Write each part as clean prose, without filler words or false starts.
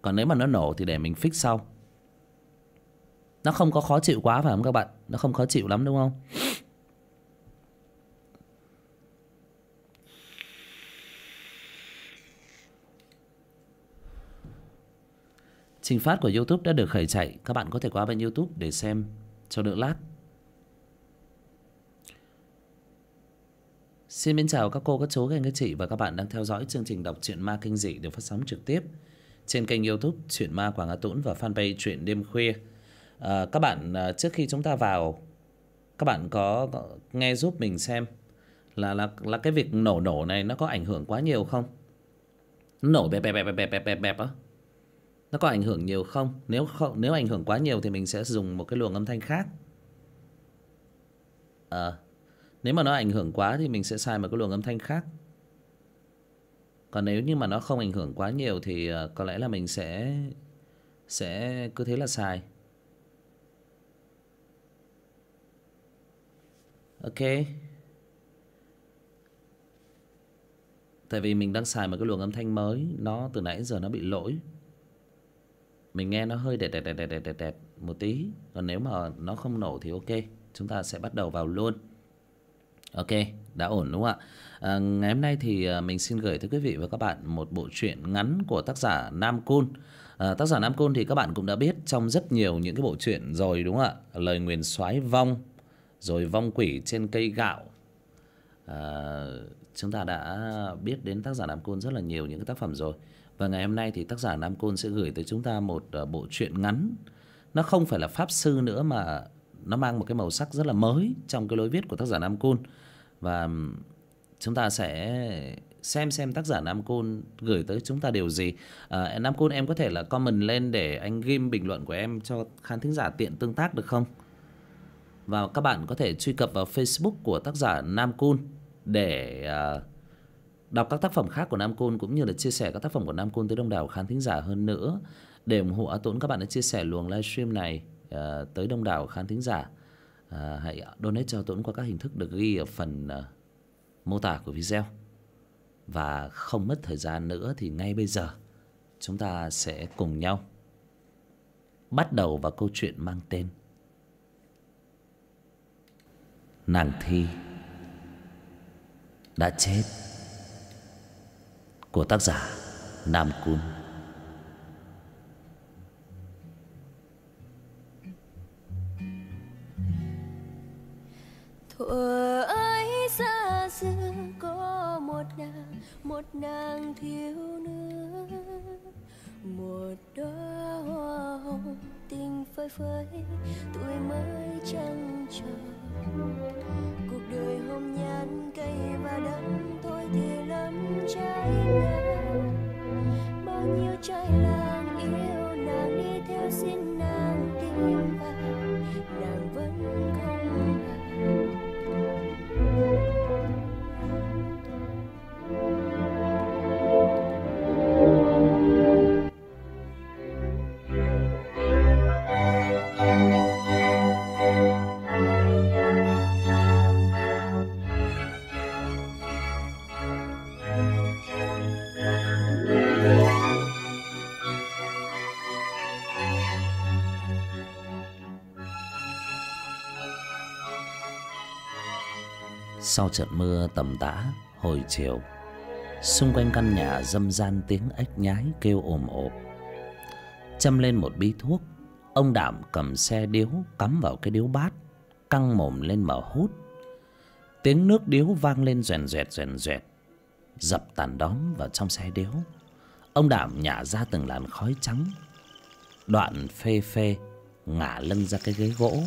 Còn nếu mà nó nổ thì để mình fix sau. Nó không có khó chịu quá phải không các bạn? Nó không khó chịu lắm đúng không? Trình phát của YouTube đã được khởi chạy. Các bạn có thể qua bên YouTube để xem cho đỡ lát. Xin mến chào các cô, các chú, các anh, các chị và các bạn đang theo dõi chương trình đọc truyện ma kinh dị được phát sóng trực tiếp trên kênh YouTube Truyện Ma Quảng Hà Tũng và fanpage Truyện Đêm Khuya. Các bạn trước khi chúng ta vào, các bạn có nghe giúp mình xem là cái việc nổ này nó có ảnh hưởng quá nhiều không? Nó nổ bẹp bẹp bẹp bẹp bẹp bẹp bẹp á. Nó có ảnh hưởng nhiều không? Nếu ảnh hưởng quá nhiều thì mình sẽ dùng một cái luồng âm thanh khác. Nếu mà nó ảnh hưởng quá thì mình sẽ xài một cái luồng âm thanh khác. Còn nếu như mà nó không ảnh hưởng quá nhiều thì có lẽ là mình sẽ cứ thế là xài. Ok. Tại vì mình đang xài một cái luồng âm thanh mới, nó từ nãy giờ nó bị lỗi. Mình nghe nó hơi đẹp một tí. Còn nếu mà nó không nổ thì ok, chúng ta sẽ bắt đầu vào luôn. Ok, đã ổn đúng không ạ? Ngày hôm nay thì mình xin gửi tới quý vị và các bạn một bộ truyện ngắn của tác giả Nam Cun. Tác giả Nam Cun thì các bạn cũng đã biết trong rất nhiều những cái bộ truyện rồi đúng không ạ? Lời nguyền soái vong, rồi vong quỷ trên cây gạo. Chúng ta đã biết đến tác giả Nam Cun rất là nhiều những cái tác phẩm rồi. Và ngày hôm nay thì tác giả Nam Cun sẽ gửi tới chúng ta một bộ truyện ngắn. Nó không phải là pháp sư nữa mà nó mang một cái màu sắc rất là mới trong cái lối viết của tác giả Nam Cun. Và chúng ta sẽ xem tác giả Nam Cun gửi tới chúng ta điều gì. Nam Cun, em có thể là comment lên để anh ghim bình luận của em cho khán thính giả tiện tương tác được không? Và các bạn có thể truy cập vào Facebook của tác giả Nam Cun để đọc các tác phẩm khác của Nam Cun, cũng như là chia sẻ các tác phẩm của Nam Cun tới đông đảo khán thính giả hơn nữa. Để ủng hộ A Tuấn, các bạn đã chia sẻ luồng livestream này tới đông đảo khán thính giả. Hãy donate cho Tuấn qua các hình thức được ghi ở phần mô tả của video. Và không mất thời gian nữa thì ngay bây giờ chúng ta sẽ cùng nhau bắt đầu vào câu chuyện mang tên Nàng Thi đã chết của tác giả Nam Cun. Thuở ấy xa xưa có một nàng thiếu nữ, một đóa hoa hồng tình phơi phới tuổi mới trăng tròn. Cuộc đời hồng nhan cây và đất thôi thì lắm trái ngang. Bao nhiêu trai làng yêu nàng đi theo xin nàng tìm vào, nàng vẫn không vào. Sau trận mưa tầm tã hồi chiều, xung quanh căn nhà râm ran tiếng ếch nhái kêu ồm ồm. Châm lên một bí thuốc, ông Đạm cầm xe điếu cắm vào cái điếu bát, căng mồm lên mà hút. Tiếng nước điếu vang lên doèn doẹt, dập tàn đóm vào trong xe điếu. Ông Đạm nhả ra từng làn khói trắng, đoạn phê phê ngả lưng ra cái ghế gỗ.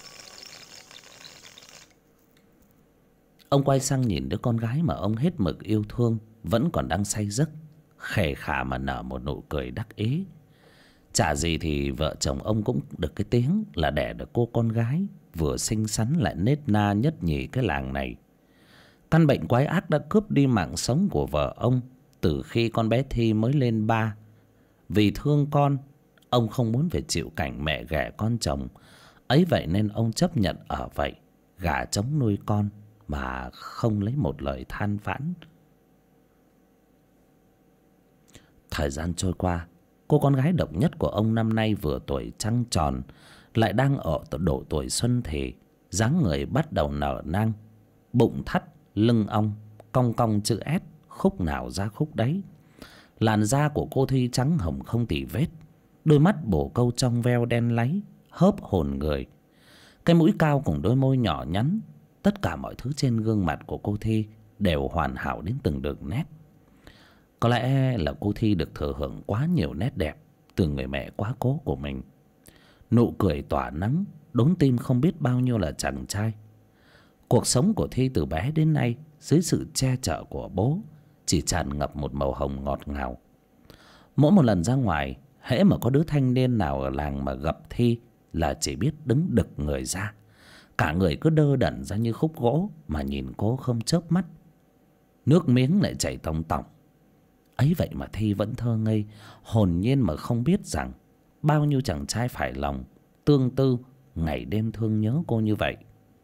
Ông quay sang nhìn đứa con gái mà ông hết mực yêu thương vẫn còn đang say giấc, khề khà mà nở một nụ cười đắc ý. Chả gì thì vợ chồng ông cũng được cái tiếng là đẻ được cô con gái vừa xinh xắn lại nết na nhất nhì cái làng này. Căn bệnh quái ác đã cướp đi mạng sống của vợ ông từ khi con bé Thi mới lên 3. Vì thương con, ông không muốn phải chịu cảnh mẹ ghẻ con chồng. Ấy vậy nên ông chấp nhận ở vậy, gả trống nuôi con mà không lấy một lời than vãn. Thời gian trôi qua, Cô con gái độc nhất của ông năm nay vừa tuổi trăng tròn, lại đang ở độ tuổi xuân thì, dáng người bắt đầu nở nang, bụng thắt, lưng ong, cong cong chữ S, khúc nào ra khúc đấy. Làn da của cô Thi trắng hồng không tì vết, đôi mắt bồ câu trong veo đen láy, hớp hồn người. Cái mũi cao cùng đôi môi nhỏ nhắn, tất cả mọi thứ trên gương mặt của cô Thi đều hoàn hảo đến từng đường nét. Có lẽ là cô Thi được thừa hưởng quá nhiều nét đẹp từ người mẹ quá cố của mình. Nụ cười tỏa nắng, đốn tim không biết bao nhiêu là chàng trai. Cuộc sống của Thi từ bé đến nay dưới sự che chở của bố chỉ tràn ngập một màu hồng ngọt ngào. Mỗi một lần ra ngoài, hễ mà có đứa thanh niên nào ở làng mà gặp Thi là chỉ biết đứng đực người ra, cả người cứ đơ đẩn ra như khúc gỗ mà nhìn cô không chớp mắt. Nước miếng lại chảy tòng tòng. Ấy vậy mà Thi vẫn thơ ngây, hồn nhiên mà không biết rằng bao nhiêu chàng trai phải lòng, tương tư, ngày đêm thương nhớ cô như vậy.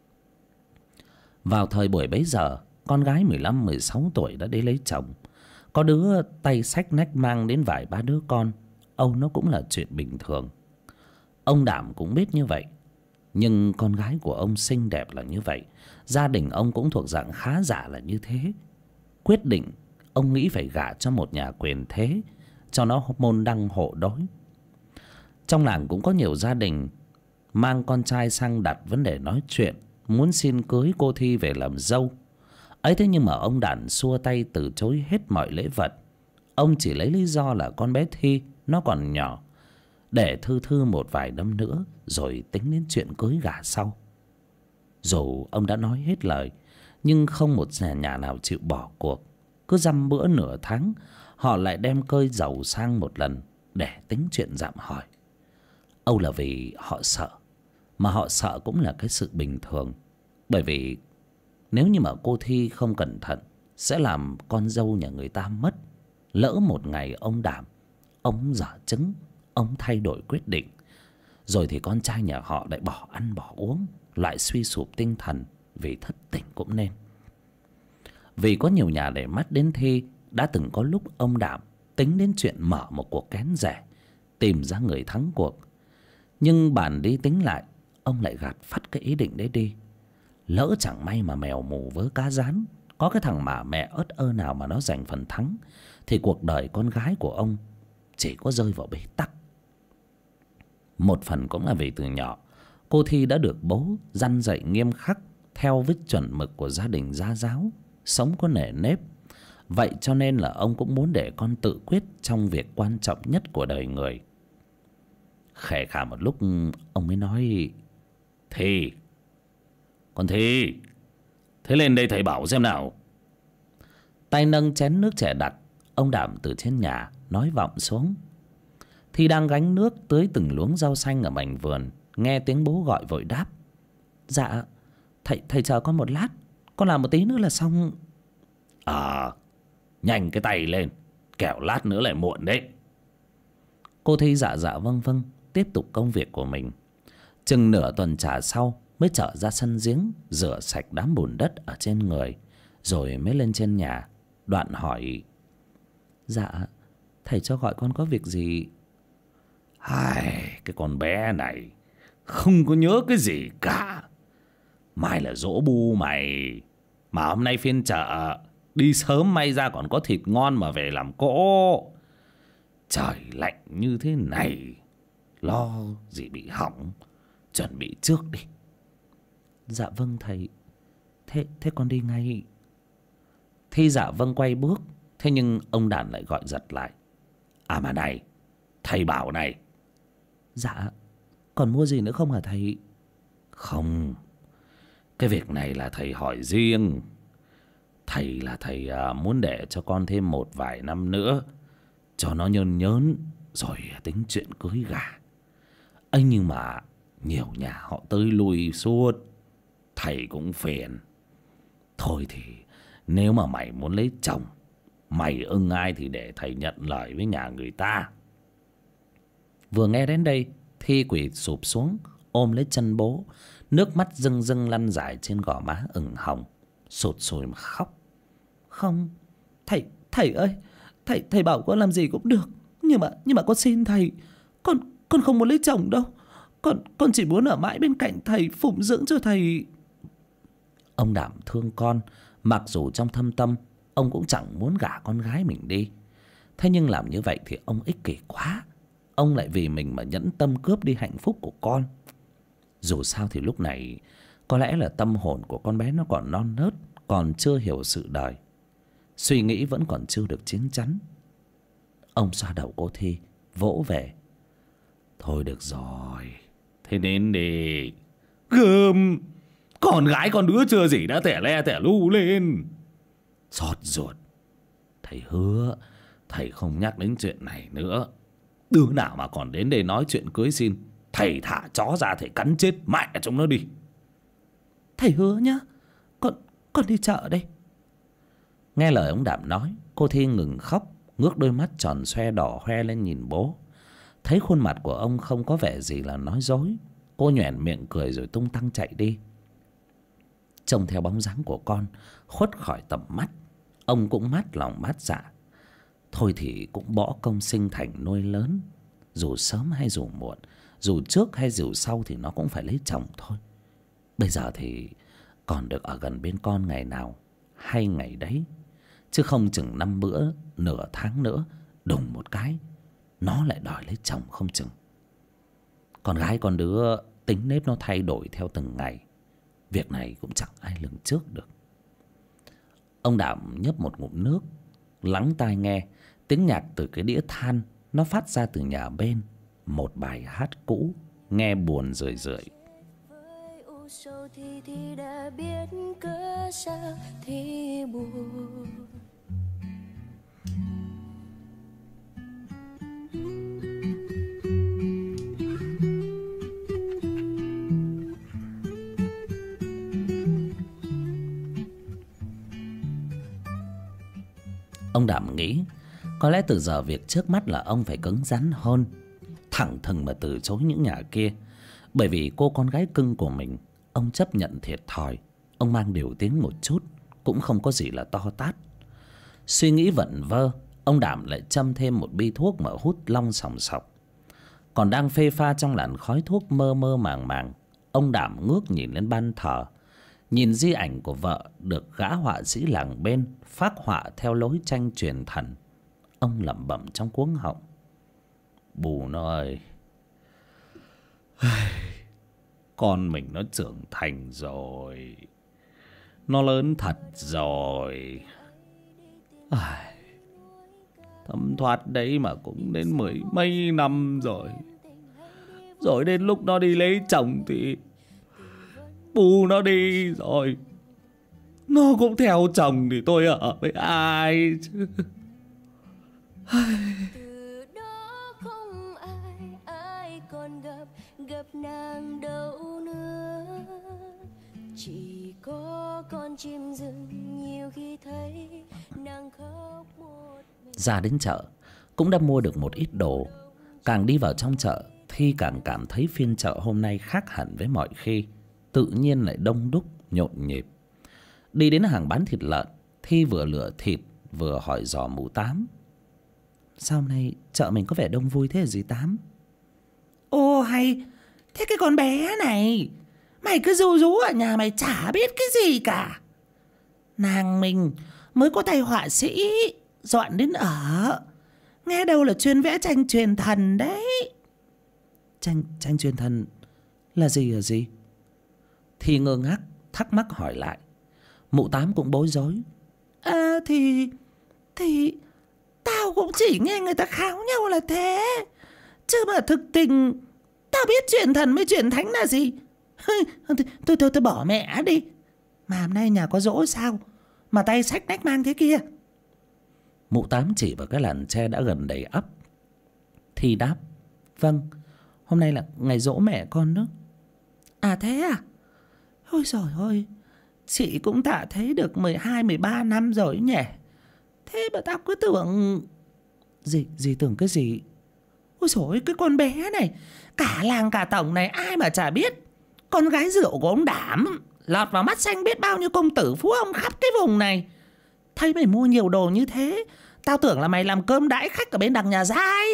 Vào thời buổi bấy giờ, con gái 15-16 tuổi đã đi lấy chồng. Có đứa tay xách nách mang đến vài ba đứa con, âu nó cũng là chuyện bình thường. Ông Đảm cũng biết như vậy. Nhưng con gái của ông xinh đẹp là như vậy, gia đình ông cũng thuộc dạng khá giả là như thế. Quyết định ông nghĩ phải gả cho một nhà quyền thế, cho nó môn đăng hộ đối. Trong làng cũng có nhiều gia đình mang con trai sang đặt vấn đề nói chuyện, muốn xin cưới cô Thi về làm dâu. Ấy thế nhưng mà ông Đản xua tay từ chối hết mọi lễ vật. Ông chỉ lấy lý do là con bé Thi nó còn nhỏ, để thư thư một vài năm nữa rồi tính đến chuyện cưới gả sau. Dù ông đã nói hết lời, nhưng không một nhà nào chịu bỏ cuộc. Cứ dăm bữa nửa tháng, họ lại đem cơi giàu sang một lần để tính chuyện dạm hỏi. Âu là vì họ sợ, mà họ sợ cũng là cái sự bình thường. Bởi vì nếu như mà cô Thi không cẩn thận sẽ làm con dâu nhà người ta mất. Lỡ một ngày ông Đảm, ông dở chứng, ông thay đổi quyết định, rồi thì con trai nhà họ lại bỏ ăn bỏ uống, lại suy sụp tinh thần vì thất tình cũng nên. Vì có nhiều nhà để mắt đến Thi, đã từng có lúc ông Đảm tính đến chuyện mở một cuộc kén rẻ, tìm ra người thắng cuộc. Nhưng bàn đi tính lại, ông lại gạt phắt cái ý định đấy đi. Lỡ chẳng may mà mèo mù vớ cá rán, có cái thằng mà mẹ ớt ơ nào mà nó giành phần thắng, thì cuộc đời con gái của ông chỉ có rơi vào bế tắc. Một phần cũng là vì từ nhỏ cô Thi đã được bố dăn dạy nghiêm khắc theo vích chuẩn mực của gia đình gia giáo, sống có nề nếp. Vậy cho nên là ông cũng muốn để con tự quyết trong việc quan trọng nhất của đời người. Khẽ khả một lúc ông mới nói: Thi, con Thi, thế lên đây thầy bảo xem nào. Tay nâng chén nước trẻ đặc, ông Đảm từ trên nhà nói vọng xuống. Thi đang gánh nước tưới từng luống rau xanh ở mảnh vườn, nghe tiếng bố gọi vội đáp: Dạ, thầy chờ con một lát, con làm một tí nữa là xong. Nhanh cái tay lên, kẻo lát nữa lại muộn đấy. Cô Thi dạ dạ vâng vâng, tiếp tục công việc của mình. Chừng nửa tuần trà sau mới trở ra sân giếng, rửa sạch đám bùn đất ở trên người, rồi mới lên trên nhà. Đoạn hỏi: Dạ, thầy cho gọi con có việc gì? Cái con bé này không có nhớ cái gì cả. Mai là giỗ bu mày, mà hôm nay phiên chợ, đi sớm may ra còn có thịt ngon mà về làm cỗ. Trời lạnh như thế này, lo gì bị hỏng, chuẩn bị trước đi. Dạ vâng thầy, thế con đi ngay. Thi dạ vâng quay bước. Thế nhưng ông Đản lại gọi giật lại: Mà này, thầy bảo này. Dạ, còn mua gì nữa không hả thầy? Không, cái việc này là thầy hỏi riêng. Thầy là thầy muốn để cho con thêm một vài năm nữa, cho nó nhơn nhớn, rồi tính chuyện cưới gả. Ấy nhưng mà nhiều nhà họ tới lui suốt, thầy cũng phiền. Thôi thì nếu mà mày muốn lấy chồng, mày ưng ai thì để thầy nhận lời với nhà người ta. Vừa nghe đến đây, Thi quỳ sụp xuống, ôm lấy chân bố, nước mắt rưng rưng lăn dài trên gò má ửng hồng, sụt sùi mà khóc. Không, thầy ơi, thầy bảo con làm gì cũng được, Nhưng mà con xin thầy, con không muốn lấy chồng đâu. Con chỉ muốn ở mãi bên cạnh thầy, phụng dưỡng cho thầy. Ông Đảm thương con, mặc dù trong thâm tâm ông cũng chẳng muốn gả con gái mình đi. Thế nhưng làm như vậy thì ông ích kỷ quá. Ông lại vì mình mà nhẫn tâm cướp đi hạnh phúc của con. Dù sao thì lúc này có lẽ là tâm hồn của con bé nó còn non nớt, còn chưa hiểu sự đời, suy nghĩ vẫn còn chưa được chín chắn. Ông xoa đầu cô Thi, vỗ về. Thôi được rồi, thế đến đi. Gơm, con gái con đứa chưa gì đã tẻ le tẻ lu lên. Xót ruột. Thầy hứa thầy không nhắc đến chuyện này nữa. Đứa nào mà còn đến đây nói chuyện cưới xin, thầy thả chó ra, thầy cắn chết mẹ chúng nó đi. Thầy hứa nhá, con đi chợ đây. Nghe lời ông Đảm nói, cô Thi ngừng khóc, ngước đôi mắt tròn xoe đỏ hoe lên nhìn bố. Thấy khuôn mặt của ông không có vẻ gì là nói dối, cô nhoẻn miệng cười rồi tung tăng chạy đi. Trông theo bóng dáng của con khuất khỏi tầm mắt, ông cũng mát lòng mát dạ. Thôi thì cũng bỏ công sinh thành nuôi lớn, dù sớm hay dù muộn, dù trước hay dù sau thì nó cũng phải lấy chồng thôi. Bây giờ thì còn được ở gần bên con ngày nào hay ngày đấy, chứ không chừng 5 bữa nửa tháng nữa đùng một cái nó lại đòi lấy chồng không chừng. Con gái con đứa tính nết nó thay đổi theo từng ngày, việc này cũng chẳng ai lường trước được. Ông Đảm nhấp một ngụm nước, lắng tai nghe tiếng nhạc từ cái đĩa than nó phát ra từ nhà bên, một bài hát cũ nghe buồn rười rượi. Thì đã biết cớ sao thì buồn. Ông Đảm nghĩ có lẽ từ giờ việc trước mắt là ông phải cứng rắn hơn, thẳng thừng mà từ chối những nhà kia. Bởi vì cô con gái cưng của mình, ông chấp nhận thiệt thòi. Ông mang điều tiếng một chút, cũng không có gì là to tát. Suy nghĩ vẩn vơ, ông Đảm lại châm thêm một bi thuốc mà hút long sòng sọc. Còn đang phê pha trong làn khói thuốc mơ mơ màng màng, ông Đảm ngước nhìn lên ban thờ, nhìn di ảnh của vợ được gã họa sĩ làng bên phác họa theo lối tranh truyền thần. Ông lẩm bẩm trong cuống họng: Bù nó ơi, con mình nó trưởng thành rồi, nó lớn thật rồi. Thấm thoát đấy mà cũng đến 10 mấy năm rồi. Rồi đến lúc nó đi lấy chồng thì bù nó đi rồi, nó cũng theo chồng thì tôi ở với ai chứ. Từ đó không ai còn gặp nàng đâu nữa. Chỉ có con chim rừng nhiều khi thấy nàng khóc một mình. Ra đến chợ cũng đã mua được một ít đồ. Càng đi vào trong chợ Thi càng cảm thấy phiên chợ hôm nay khác hẳn với mọi khi, tự nhiên lại đông đúc nhộn nhịp. Đi đến hàng bán thịt lợn, Thi vừa lựa thịt vừa hỏi dò mụ Tám: Sao hôm nay chợ mình có vẻ đông vui thế hả dì Tám? Ô hay, thế cái con bé này mày cứ ru rú ở nhà mày chả biết cái gì cả. Nàng mình mới có tay họa sĩ dọn đến ở, nghe đâu là chuyên vẽ tranh truyền thần đấy. Tranh truyền thần là gì hả dì? Thi ngơ ngác thắc mắc hỏi lại. Mụ Tám cũng bối rối: Thì tao cũng chỉ nghe người ta kháo nhau là thế, chứ mà thực tình tao biết chuyện thần với chuyện thánh là gì. Tôi bỏ mẹ đi. Mà hôm nay nhà có giỗ sao mà tay xách nách mang thế kia? Mụ Tám chỉ vào cái làn tre đã gần đầy ắp. Thi đáp: Vâng, hôm nay là ngày giỗ mẹ con đó. À thế à? Ôi giời ơi, chị cũng tạ thấy được 12-13 năm rồi nhỉ. Thế mà tao cứ tưởng... Dì tưởng cái gì? Ôi dồi ôi, cái con bé này, cả làng cả tổng này ai mà chả biết. Con gái rượu của ông Đảm, lọt vào mắt xanh biết bao nhiêu công tử phú ông khắp cái vùng này. Thấy mày mua nhiều đồ như thế, Tao tưởng là mày làm cơm đãi khách ở bên đằng nhà giai.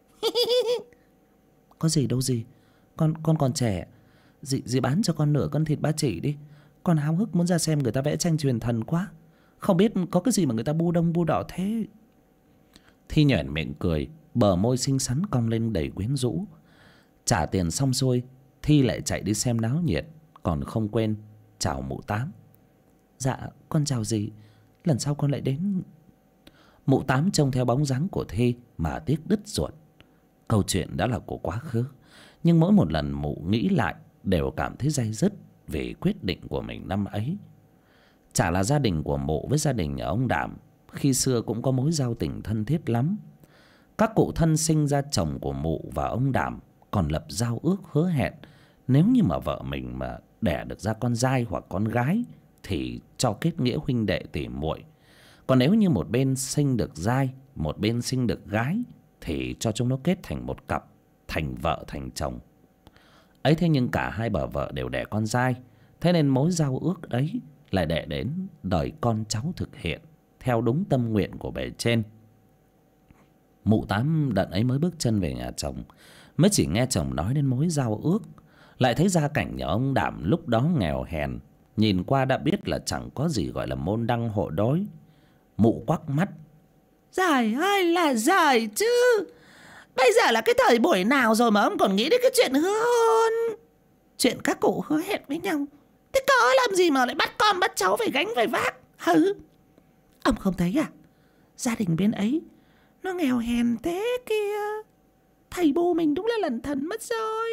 Có gì đâu dì, con còn trẻ. Dì bán cho con nửa cân thịt ba chỉ đi. Con háo hức muốn ra xem người ta vẽ tranh truyền thần quá. Không biết có cái gì mà người ta bu đông bu đỏ thế. Thi nhoẻn miệng cười, bờ môi xinh xắn cong lên đầy quyến rũ. Trả tiền xong xuôi, Thi lại chạy đi xem náo nhiệt, còn không quên chào mụ Tám. Dạ con chào dì, lần sau con lại đến. Mụ Tám trông theo bóng dáng của Thi mà tiếc đứt ruột. Câu chuyện đã là của quá khứ, nhưng mỗi một lần mụ nghĩ lại đều cảm thấy day dứt vì quyết định của mình năm ấy. Chả là gia đình của mụ với gia đình nhà ông Đảm khi xưa cũng có mối giao tình thân thiết lắm. Các cụ thân sinh ra chồng của mụ và ông Đảm còn lập giao ước hứa hẹn, nếu như mà vợ mình mà đẻ được ra con trai hoặc con gái thì cho kết nghĩa huynh đệ tỉ muội. Còn nếu như một bên sinh được trai, một bên sinh được gái thì cho chúng nó kết thành một cặp, thành vợ thành chồng. Ấy thế nhưng cả hai bà vợ đều đẻ con trai, thế nên mối giao ước đấy lại để đến đời con cháu thực hiện theo đúng tâm nguyện của bề trên. Mụ Tám đợt ấy mới bước chân về nhà chồng, mới chỉ nghe chồng nói đến mối giao ước, lại thấy gia cảnh nhà ông Đảm lúc đó nghèo hèn, nhìn qua đã biết là chẳng có gì gọi là môn đăng hộ đối. Mụ quắc mắt. Giời ơi là giời chứ. Bây giờ là cái thời buổi nào rồi mà ông còn nghĩ đến cái chuyện hứa hôn? Chuyện các cụ hứa hẹn với nhau, thế có làm gì mà lại bắt con bắt cháu phải gánh phải vác hứ? Ông không thấy à, gia đình bên ấy nó nghèo hèn thế kia. Thầy bố mình đúng là lẩn thẩn mất rồi.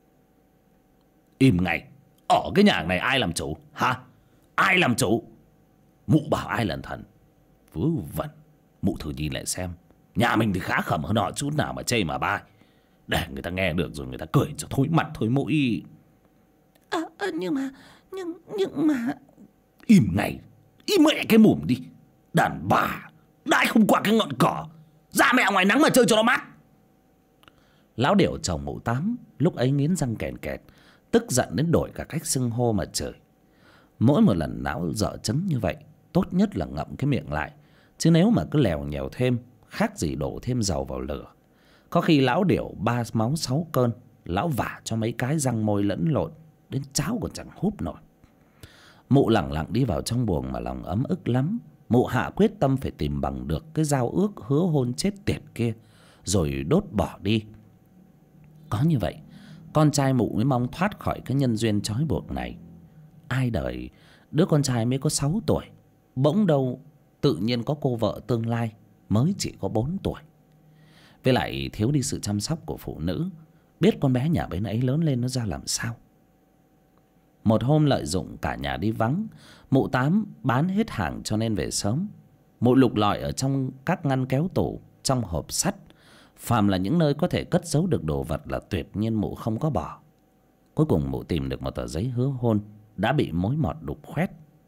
Im ngay. Ở cái nhà này ai làm chủ hả? Ai làm chủ? Mụ bảo ai lẩn thẩn? Vớ vẩn. Mụ thử nhìn lại xem, nhà mình thì khá khẩm hơn họ chút nào mà chê mà bai. Để người ta nghe được rồi người ta cười cho thối mặt thối mũi. Nhưng mà Im ngay. Im mẹ cái mồm đi. Đàn bà đãi không qua cái ngọn cỏ, ra mẹ ngoài nắng mà chơi cho nó mát. Lão Điểu chồng mụ Tám lúc ấy nghiến răng kèn kẹt, tức giận đến đổi cả cách xưng hô mà chửi. Mỗi một lần lão dở chấm như vậy, tốt nhất là ngậm cái miệng lại, chứ nếu mà cứ lèo nhèo thêm, khác gì đổ thêm dầu vào lửa. Có khi lão Điểu 3 máu 6 cơn, lão vả cho mấy cái răng môi lẫn lộn, đến cháo còn chẳng húp nổi. Mụ lẳng lặng đi vào trong buồng mà lòng ấm ức lắm. Mụ hạ quyết tâm phải tìm bằng được cái giao ước hứa hôn chết tiệt kia, rồi đốt bỏ đi. Có như vậy, con trai mụ mới mong thoát khỏi cái nhân duyên trói buộc này. Ai đời đứa con trai mới có 6 tuổi, bỗng đâu tự nhiên có cô vợ tương lai mới chỉ có 4 tuổi. Với lại thiếu đi sự chăm sóc của phụ nữ, biết con bé nhà bên ấy lớn lên nó ra làm sao. Một hôm lợi dụng cả nhà đi vắng, mụ Tám bán hết hàng cho nên về sớm. Mụ lục lọi ở trong các ngăn kéo tủ, trong hộp sắt, phàm là những nơi có thể cất giấu được đồ vật là tuyệt nhiên mụ không có bỏ. Cuối cùng mụ tìm được một tờ giấy hứa hôn đã bị mối mọt đục khoét.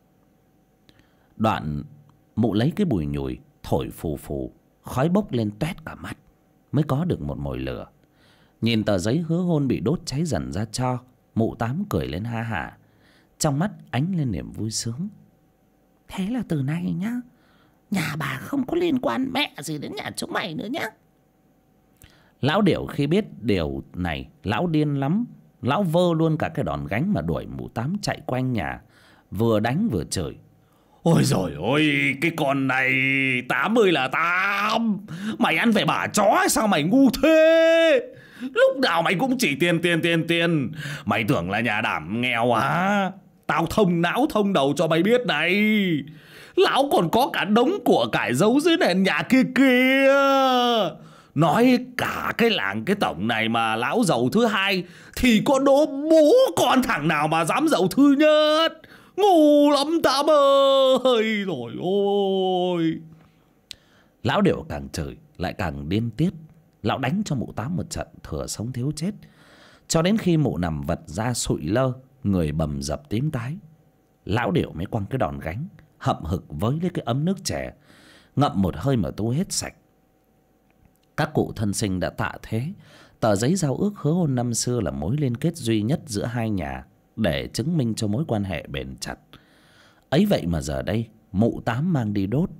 Đoạn mụ lấy cái bùi nhùi thổi phù phù, khói bốc lên toét cả mắt, mới có được một mồi lửa. Nhìn tờ giấy hứa hôn bị đốt cháy dần ra tro, mụ Tám cười lên ha hả, trong mắt ánh lên niềm vui sướng. Thế là từ nay nhá, nhà bà không có liên quan mẹ gì đến nhà chúng mày nữa nhá. Lão Điểu khi biết điều này, lão điên lắm. Lão vơ luôn cả cái đòn gánh mà đuổi mụ Tám chạy quanh nhà, vừa đánh vừa chửi. Ôi giời ơi, cái con này 80 là 8. Mày ăn phải bả chó hay sao mày ngu thế? Lúc nào mày cũng chỉ tiền. Mày tưởng là nhà Đảm nghèo hả? Tao thông não thông đầu cho mày biết này. Lão còn có cả đống của cải giấu dưới nền nhà kia kìa. Nói cả cái làng cái tổng này mà lão giàu thứ hai thì có đố bố con thằng nào mà dám giàu thứ nhất. Ngu lắm Tám ơi. Rồi ôi. Lão Điểu càng chửi lại càng điên tiết. Lão đánh cho mụ Tám một trận thừa sống thiếu chết, cho đến khi mụ nằm vật ra sụi lơ, người bầm dập tím tái. Lão Điểu mới quăng cái đòn gánh, hậm hực với lấy cái ấm nước chè, ngậm một hơi mà tu hết sạch. Các cụ thân sinh đã tạ thế. Tờ giấy giao ước hứa hôn năm xưa là mối liên kết duy nhất giữa hai nhà, để chứng minh cho mối quan hệ bền chặt. Ấy vậy mà giờ đây mụ Tám mang đi đốt,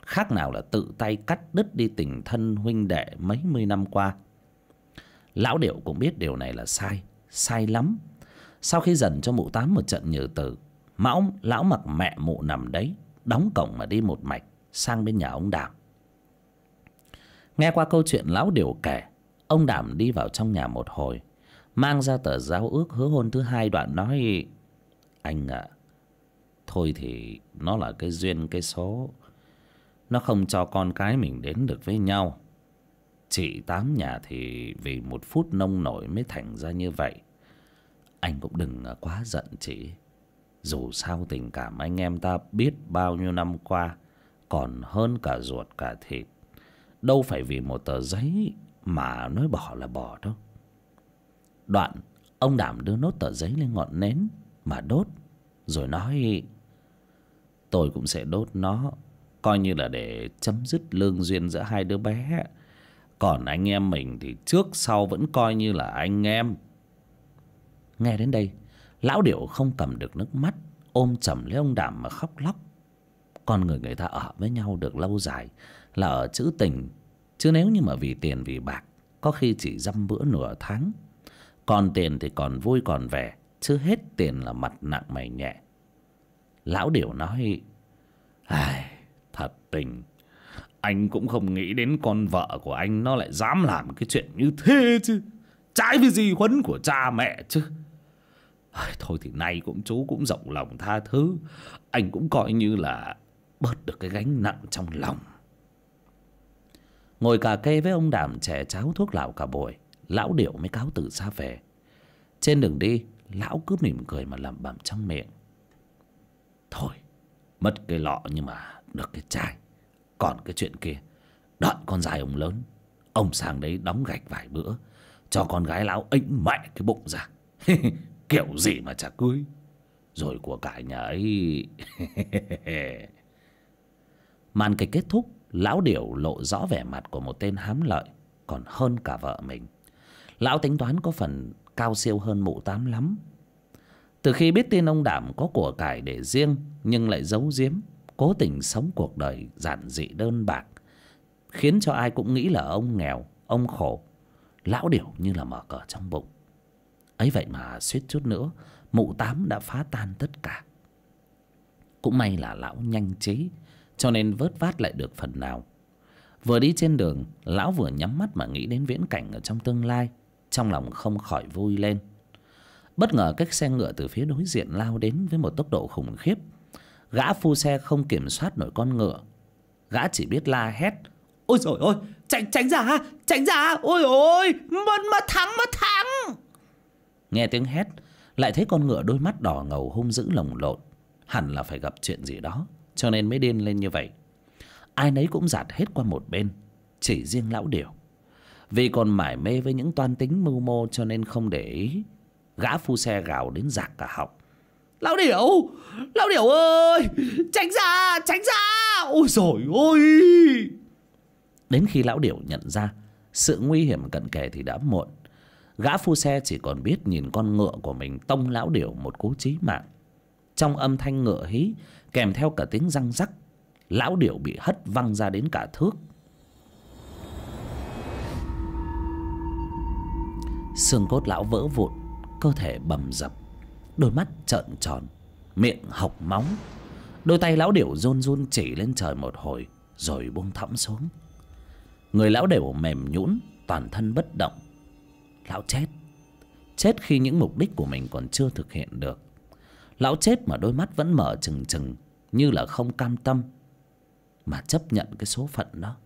khác nào là tự tay cắt đứt đi tình thân huynh đệ mấy mươi năm qua. Lão Điểu cũng biết điều này là sai, sai lắm. Sau khi dần cho mụ Tám một trận nhừ tử, lão mặc mẹ mụ nằm đấy, đóng cổng mà đi một mạch sang bên nhà ông Đảm. Nghe qua câu chuyện lão Điểu kể, ông Đảm đi vào trong nhà một hồi, mang ra tờ giao ước hứa hôn thứ hai, đoạn nói: anh ạ, thôi thì nó là cái duyên cái số, nó không cho con cái mình đến được với nhau. Chị Tám nhà thì vì một phút nông nổi mới thành ra như vậy. Anh cũng đừng quá giận chị. Dù sao tình cảm anh em ta biết bao nhiêu năm qua còn hơn cả ruột cả thịt. Đâu phải vì một tờ giấy mà nói bỏ là bỏ đâu. Đoạn ông Đảm đưa nốt tờ giấy lên ngọn nến mà đốt, rồi nói: tôi cũng sẽ đốt nó, coi như là để chấm dứt lương duyên giữa hai đứa bé. Còn anh em mình thì trước sau vẫn coi như là anh em. Nghe đến đây, lão Điểu không cầm được nước mắt, ôm chầm lấy ông Đảm mà khóc lóc. Con người ta ở với nhau được lâu dài là ở chữ tình, chứ nếu như mà vì tiền vì bạc, có khi chỉ dăm bữa nửa tháng. Còn tiền thì còn vui còn vẻ, chứ hết tiền là mặt nặng mày nhẹ. Lão Điểu nói: ai, thật tình, anh cũng không nghĩ đến con vợ của anh nó lại dám làm cái chuyện như thế chứ. Trái với di huấn của cha mẹ chứ. Thôi thì nay chú cũng rộng lòng tha thứ. Anh cũng coi như là bớt được cái gánh nặng trong lòng. Ngồi cà kê với ông Đảm chè cháo thuốc lào cả buổi, lão Điểu mới cáo từ xa về. Trên đường đi, lão cứ mỉm cười mà lẩm bẩm trong miệng: thôi, mất cái lọ nhưng mà được cái chai. Còn cái chuyện kia, đợi con dài ông lớn, ông sang đấy đóng gạch vài bữa, cho con gái lão ĩnh mẹ cái bụng ra. Kiểu gì mà chả cưới. Rồi của cải nhà ấy. Màn kịch kết thúc, lão Điểu lộ rõ vẻ mặt của một tên hám lợi, còn hơn cả vợ mình. Lão tính toán có phần cao siêu hơn mụ Tám lắm. Từ khi biết tin ông Đảm có của cải để riêng nhưng lại giấu giếm, cố tình sống cuộc đời giản dị đơn bạc, khiến cho ai cũng nghĩ là ông nghèo, ông khổ, lão Điểu như là mở cờ trong bụng. Ấy vậy mà suýt chút nữa mụ Tám đã phá tan tất cả. Cũng may là lão nhanh trí, cho nên vớt vát lại được phần nào. Vừa đi trên đường, lão vừa nhắm mắt mà nghĩ đến viễn cảnh ở trong tương lai, trong lòng không khỏi vui lên. Bất ngờ cái xe ngựa từ phía đối diện lao đến với một tốc độ khủng khiếp. Gã phu xe không kiểm soát nổi con ngựa, gã chỉ biết la hét: ôi trời ơi, tránh ra, ôi ôi, mất thắng. Nghe tiếng hét, lại thấy con ngựa đôi mắt đỏ ngầu hung dữ lồng lộn, hẳn là phải gặp chuyện gì đó, cho nên mới điên lên như vậy. Ai nấy cũng dạt hết qua một bên, chỉ riêng lão Điểu. Vì còn mải mê với những toan tính mưu mô cho nên không để ý. Gã phu xe gào đến rạc cả họng: Lão Điểu ơi, tránh ra, ôi dồi ôi. Đến khi lão Điểu nhận ra sự nguy hiểm cận kề thì đã muộn. Gã phu xe chỉ còn biết nhìn con ngựa của mình tông lão Điểu một cú chí mạng. Trong âm thanh ngựa hí kèm theo cả tiếng răng rắc, lão Điểu bị hất văng ra đến cả thước. Xương cốt lão vỡ vụn, cơ thể bầm dập, đôi mắt trợn tròn, miệng hộc máu. Đôi tay lão Điểu run run chỉ lên trời một hồi rồi buông thõng xuống. Người lão Điểu mềm nhũn, toàn thân bất động. Lão chết khi những mục đích của mình còn chưa thực hiện được. Lão chết mà đôi mắt vẫn mở trừng trừng, như là không cam tâm mà chấp nhận cái số phận đó.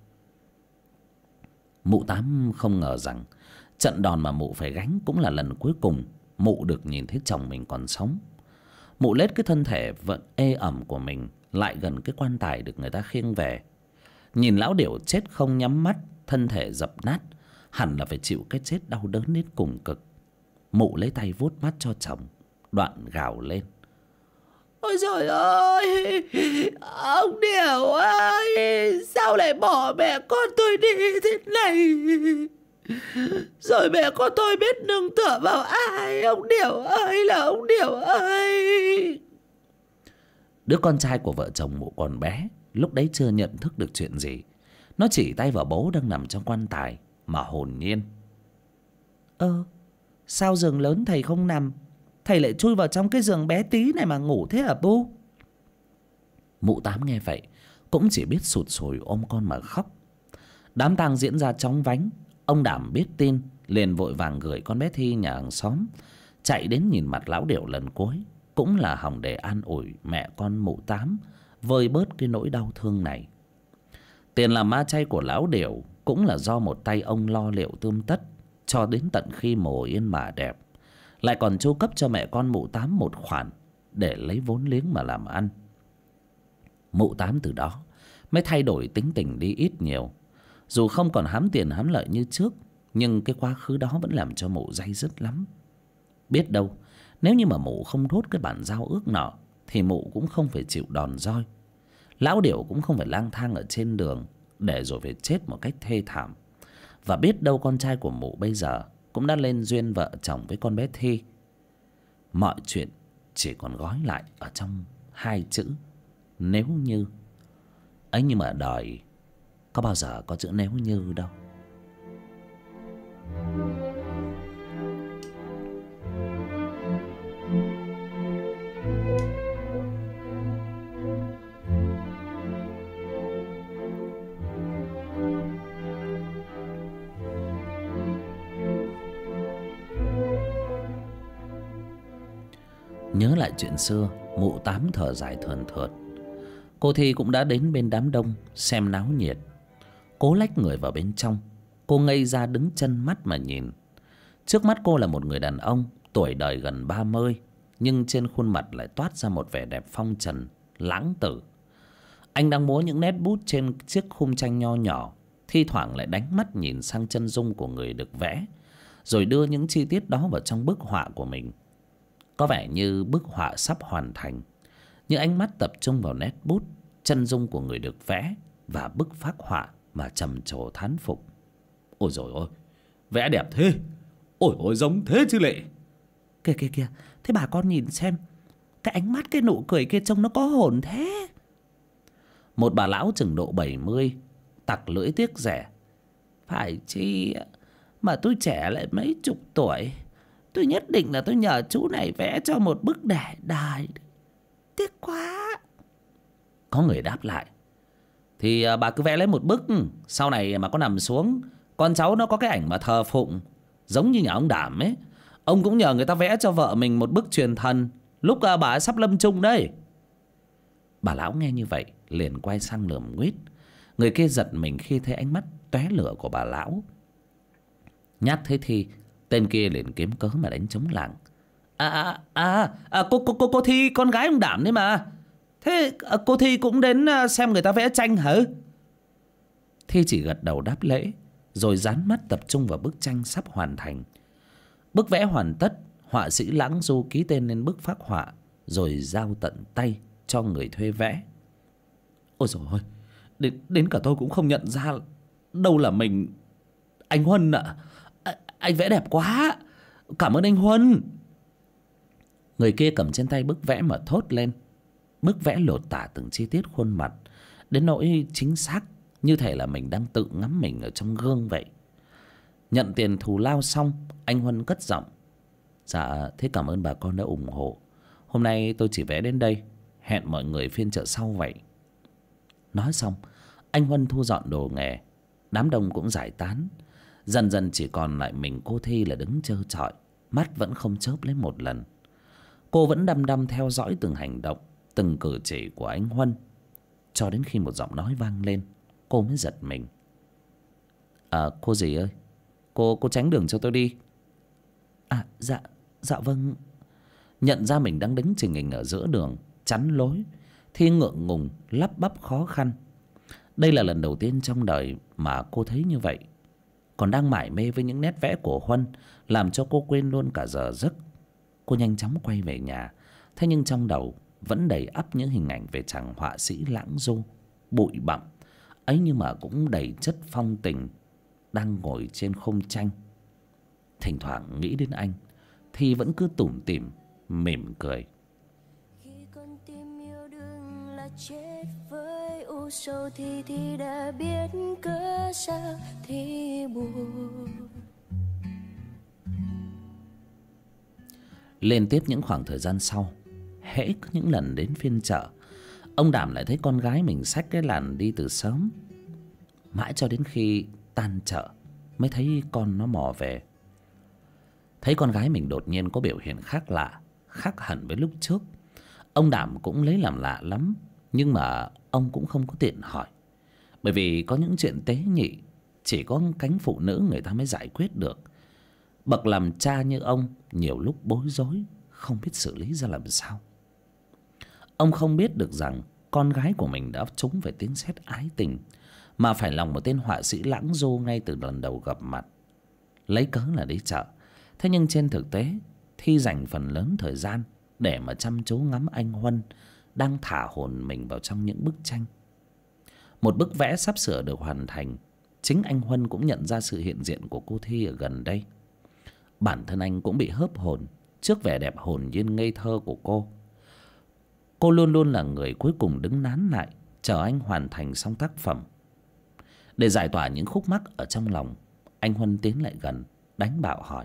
Mụ Tám không ngờ rằng trận đòn mà mụ phải gánh cũng là lần cuối cùng mụ được nhìn thấy chồng mình còn sống. Mụ lết cái thân thể vẫn ê ẩm của mình lại gần cái quan tài được người ta khiêng về. Nhìn lão Điểu chết không nhắm mắt, thân thể dập nát, hẳn là phải chịu cái chết đau đớn đến cùng cực. Mụ lấy tay vuốt mắt cho chồng, đoạn gào lên: Ôi trời ơi, ông Điểu ơi, sao lại bỏ mẹ con tôi đi thế này? Rồi mẹ con tôi biết nương tựa vào ai? Ông Điểu ơi, là ông Điểu ơi. Đứa con trai của vợ chồng mụ còn bé, lúc đấy chưa nhận thức được chuyện gì. Nó chỉ tay vào bố đang nằm trong quan tài mà hồn nhiên. Sao giường lớn thầy không nằm, thầy lại chui vào trong cái giường bé tí này mà ngủ thế hả Bu? Mụ Tám nghe vậy cũng chỉ biết sụt sùi ôm con mà khóc. Đám tang diễn ra chóng vánh. Ông Đảm biết tin liền vội vàng gửi con bé Thi nhà hàng xóm chạy đến nhìn mặt lão Điểu lần cuối, cũng là hòng để an ủi mẹ con mụ Tám vơi bớt cái nỗi đau thương này. Tiền làm ma chay của lão Điểu cũng là do một tay ông lo liệu tươm tất cho đến tận khi mồ yên mà đẹp, lại còn chu cấp cho mẹ con mụ Tám một khoản để lấy vốn liếng mà làm ăn. Mụ Tám từ đó mới thay đổi tính tình đi ít nhiều. Dù không còn hám tiền hám lợi như trước, nhưng cái quá khứ đó vẫn làm cho mụ day dứt lắm. Biết đâu nếu như mà mụ không đốt cái bản giao ước nọ thì mụ cũng không phải chịu đòn roi. Lão Điểu cũng không phải lang thang ở trên đường để rồi phải chết một cách thê thảm. Và biết đâu con trai của mụ bây giờ cũng đã lên duyên vợ chồng với con bé Thi. Mọi chuyện chỉ còn gói lại ở trong hai chữ nếu như. Ấy nhưng mà đời có bao giờ có chữ nếu như đâu. Nhớ lại chuyện xưa, mụ Tám thở dài thườn thượt. Cô Thi cũng đã đến bên đám đông xem náo nhiệt. Cố lách người vào bên trong. Cô ngây ra đứng chân mắt mà nhìn. Trước mắt cô là một người đàn ông tuổi đời gần 30, nhưng trên khuôn mặt lại toát ra một vẻ đẹp phong trần, lãng tử. Anh đang múa những nét bút trên chiếc khung tranh nho nhỏ, thi thoảng lại đánh mắt nhìn sang chân dung của người được vẽ, rồi đưa những chi tiết đó vào trong bức họa của mình. Có vẻ như bức họa sắp hoàn thành, nhưng ánh mắt tập trung vào nét bút, chân dung của người được vẽ và bức phác họa mà trầm trồ thán phục. Ôi dồi ôi, vẽ đẹp thế! Ôi ôi, giống thế chứ lệ! Kìa kìa kìa, thế bà con nhìn xem, cái ánh mắt, cái nụ cười kia trông nó có hồn thế. Một bà lão chừng độ 70 tặc lưỡi tiếc rẻ. Phải chi mà tôi trẻ lại mấy chục tuổi, tôi nhất định là tôi nhờ chú này vẽ cho một bức để đài. Tiếc quá. Có người đáp lại. Thì bà cứ vẽ lấy một bức, sau này mà có nằm xuống, con cháu nó có cái ảnh mà thờ phụng. Giống như nhà ông Đảm ấy, ông cũng nhờ người ta vẽ cho vợ mình một bức truyền thần lúc bà ấy sắp lâm chung đấy. Bà lão nghe như vậy liền quay sang lườm nguýt. Người kia giật mình khi thấy ánh mắt tóe lửa của bà lão. Nhát thế thì tên kia liền kiếm cớ mà đánh trống lảng. Cô Thi, con gái ông Đảm đấy mà. Thế cô Thi cũng đến xem người ta vẽ tranh hả? Thi chỉ gật đầu đáp lễ, rồi dán mắt tập trung vào bức tranh sắp hoàn thành. Bức vẽ hoàn tất, họa sĩ Lãng Du ký tên lên bức phác họa, rồi giao tận tay cho người thuê vẽ. Ôi dồi ôi, đến cả tôi cũng không nhận ra đâu là mình. Anh Huân ạ, anh vẽ đẹp quá, cảm ơn anh Huân. Người kia cầm trên tay bức vẽ mà thốt lên. Bức vẽ lột tả từng chi tiết khuôn mặt, đến nỗi chính xác như thể là mình đang tự ngắm mình ở trong gương vậy. Nhận tiền thù lao xong, anh Huân cất giọng. Dạ, thế cảm ơn bà con đã ủng hộ. Hôm nay tôi chỉ vẽ đến đây, hẹn mọi người phiên chợ sau vậy. Nói xong, anh Huân thu dọn đồ nghề. Đám đông cũng giải tán. Dần dần chỉ còn lại mình cô Thi là đứng trơ trọi, mắt vẫn không chớp lấy một lần. Cô vẫn đăm đăm theo dõi từng hành động, từng cử chỉ của anh Huân, cho đến khi một giọng nói vang lên, cô mới giật mình. Cô dì ơi, cô tránh đường cho tôi đi. Dạ vâng. Nhận ra mình đang đứng chình hình ở giữa đường, chắn lối, Thi ngượng ngùng lắp bắp khó khăn. Đây là lần đầu tiên trong đời mà cô thấy như vậy. Còn đang mải mê với những nét vẽ của Huân, làm cho cô quên luôn cả giờ giấc. Cô nhanh chóng quay về nhà, thế nhưng trong đầu vẫn đầy ắp những hình ảnh về chàng họa sĩ Lãng Du, bụi bặm ấy nhưng mà cũng đầy chất phong tình, đang ngồi trên khung tranh. Thỉnh thoảng nghĩ đến anh, Thi vẫn cứ tủm tỉm mỉm cười. Khi con tim yêu đương là chết với ưu u sầu thì đã biết cớ sao thì buồn. Liên tiếp những khoảng thời gian sau, hễ có những lần đến phiên chợ, ông Đảm lại thấy con gái mình xách cái làn đi từ sớm. Mãi cho đến khi tan chợ mới thấy con nó mò về. Thấy con gái mình đột nhiên có biểu hiện khác lạ, khác hẳn với lúc trước, ông Đảm cũng lấy làm lạ lắm. Nhưng mà ông cũng không có tiện hỏi, bởi vì có những chuyện tế nhị chỉ có cánh phụ nữ người ta mới giải quyết được. Bậc làm cha như ông nhiều lúc bối rối, không biết xử lý ra làm sao. Ông không biết được rằng con gái của mình đã trúng phải tiếng sét ái tình, mà phải lòng một tên họa sĩ lãng du ngay từ lần đầu gặp mặt. Lấy cớ là đi chợ, thế nhưng trên thực tế Thi dành phần lớn thời gian để mà chăm chú ngắm anh Huân đang thả hồn mình vào trong những bức tranh. Một bức vẽ sắp sửa được hoàn thành, chính anh Huân cũng nhận ra sự hiện diện của cô Thi ở gần đây. Bản thân anh cũng bị hớp hồn trước vẻ đẹp hồn nhiên ngây thơ của cô. Cô luôn luôn là người cuối cùng đứng nán lại chờ anh hoàn thành xong tác phẩm. Để giải tỏa những khúc mắc ở trong lòng, anh Huân tiến lại gần, đánh bạo hỏi: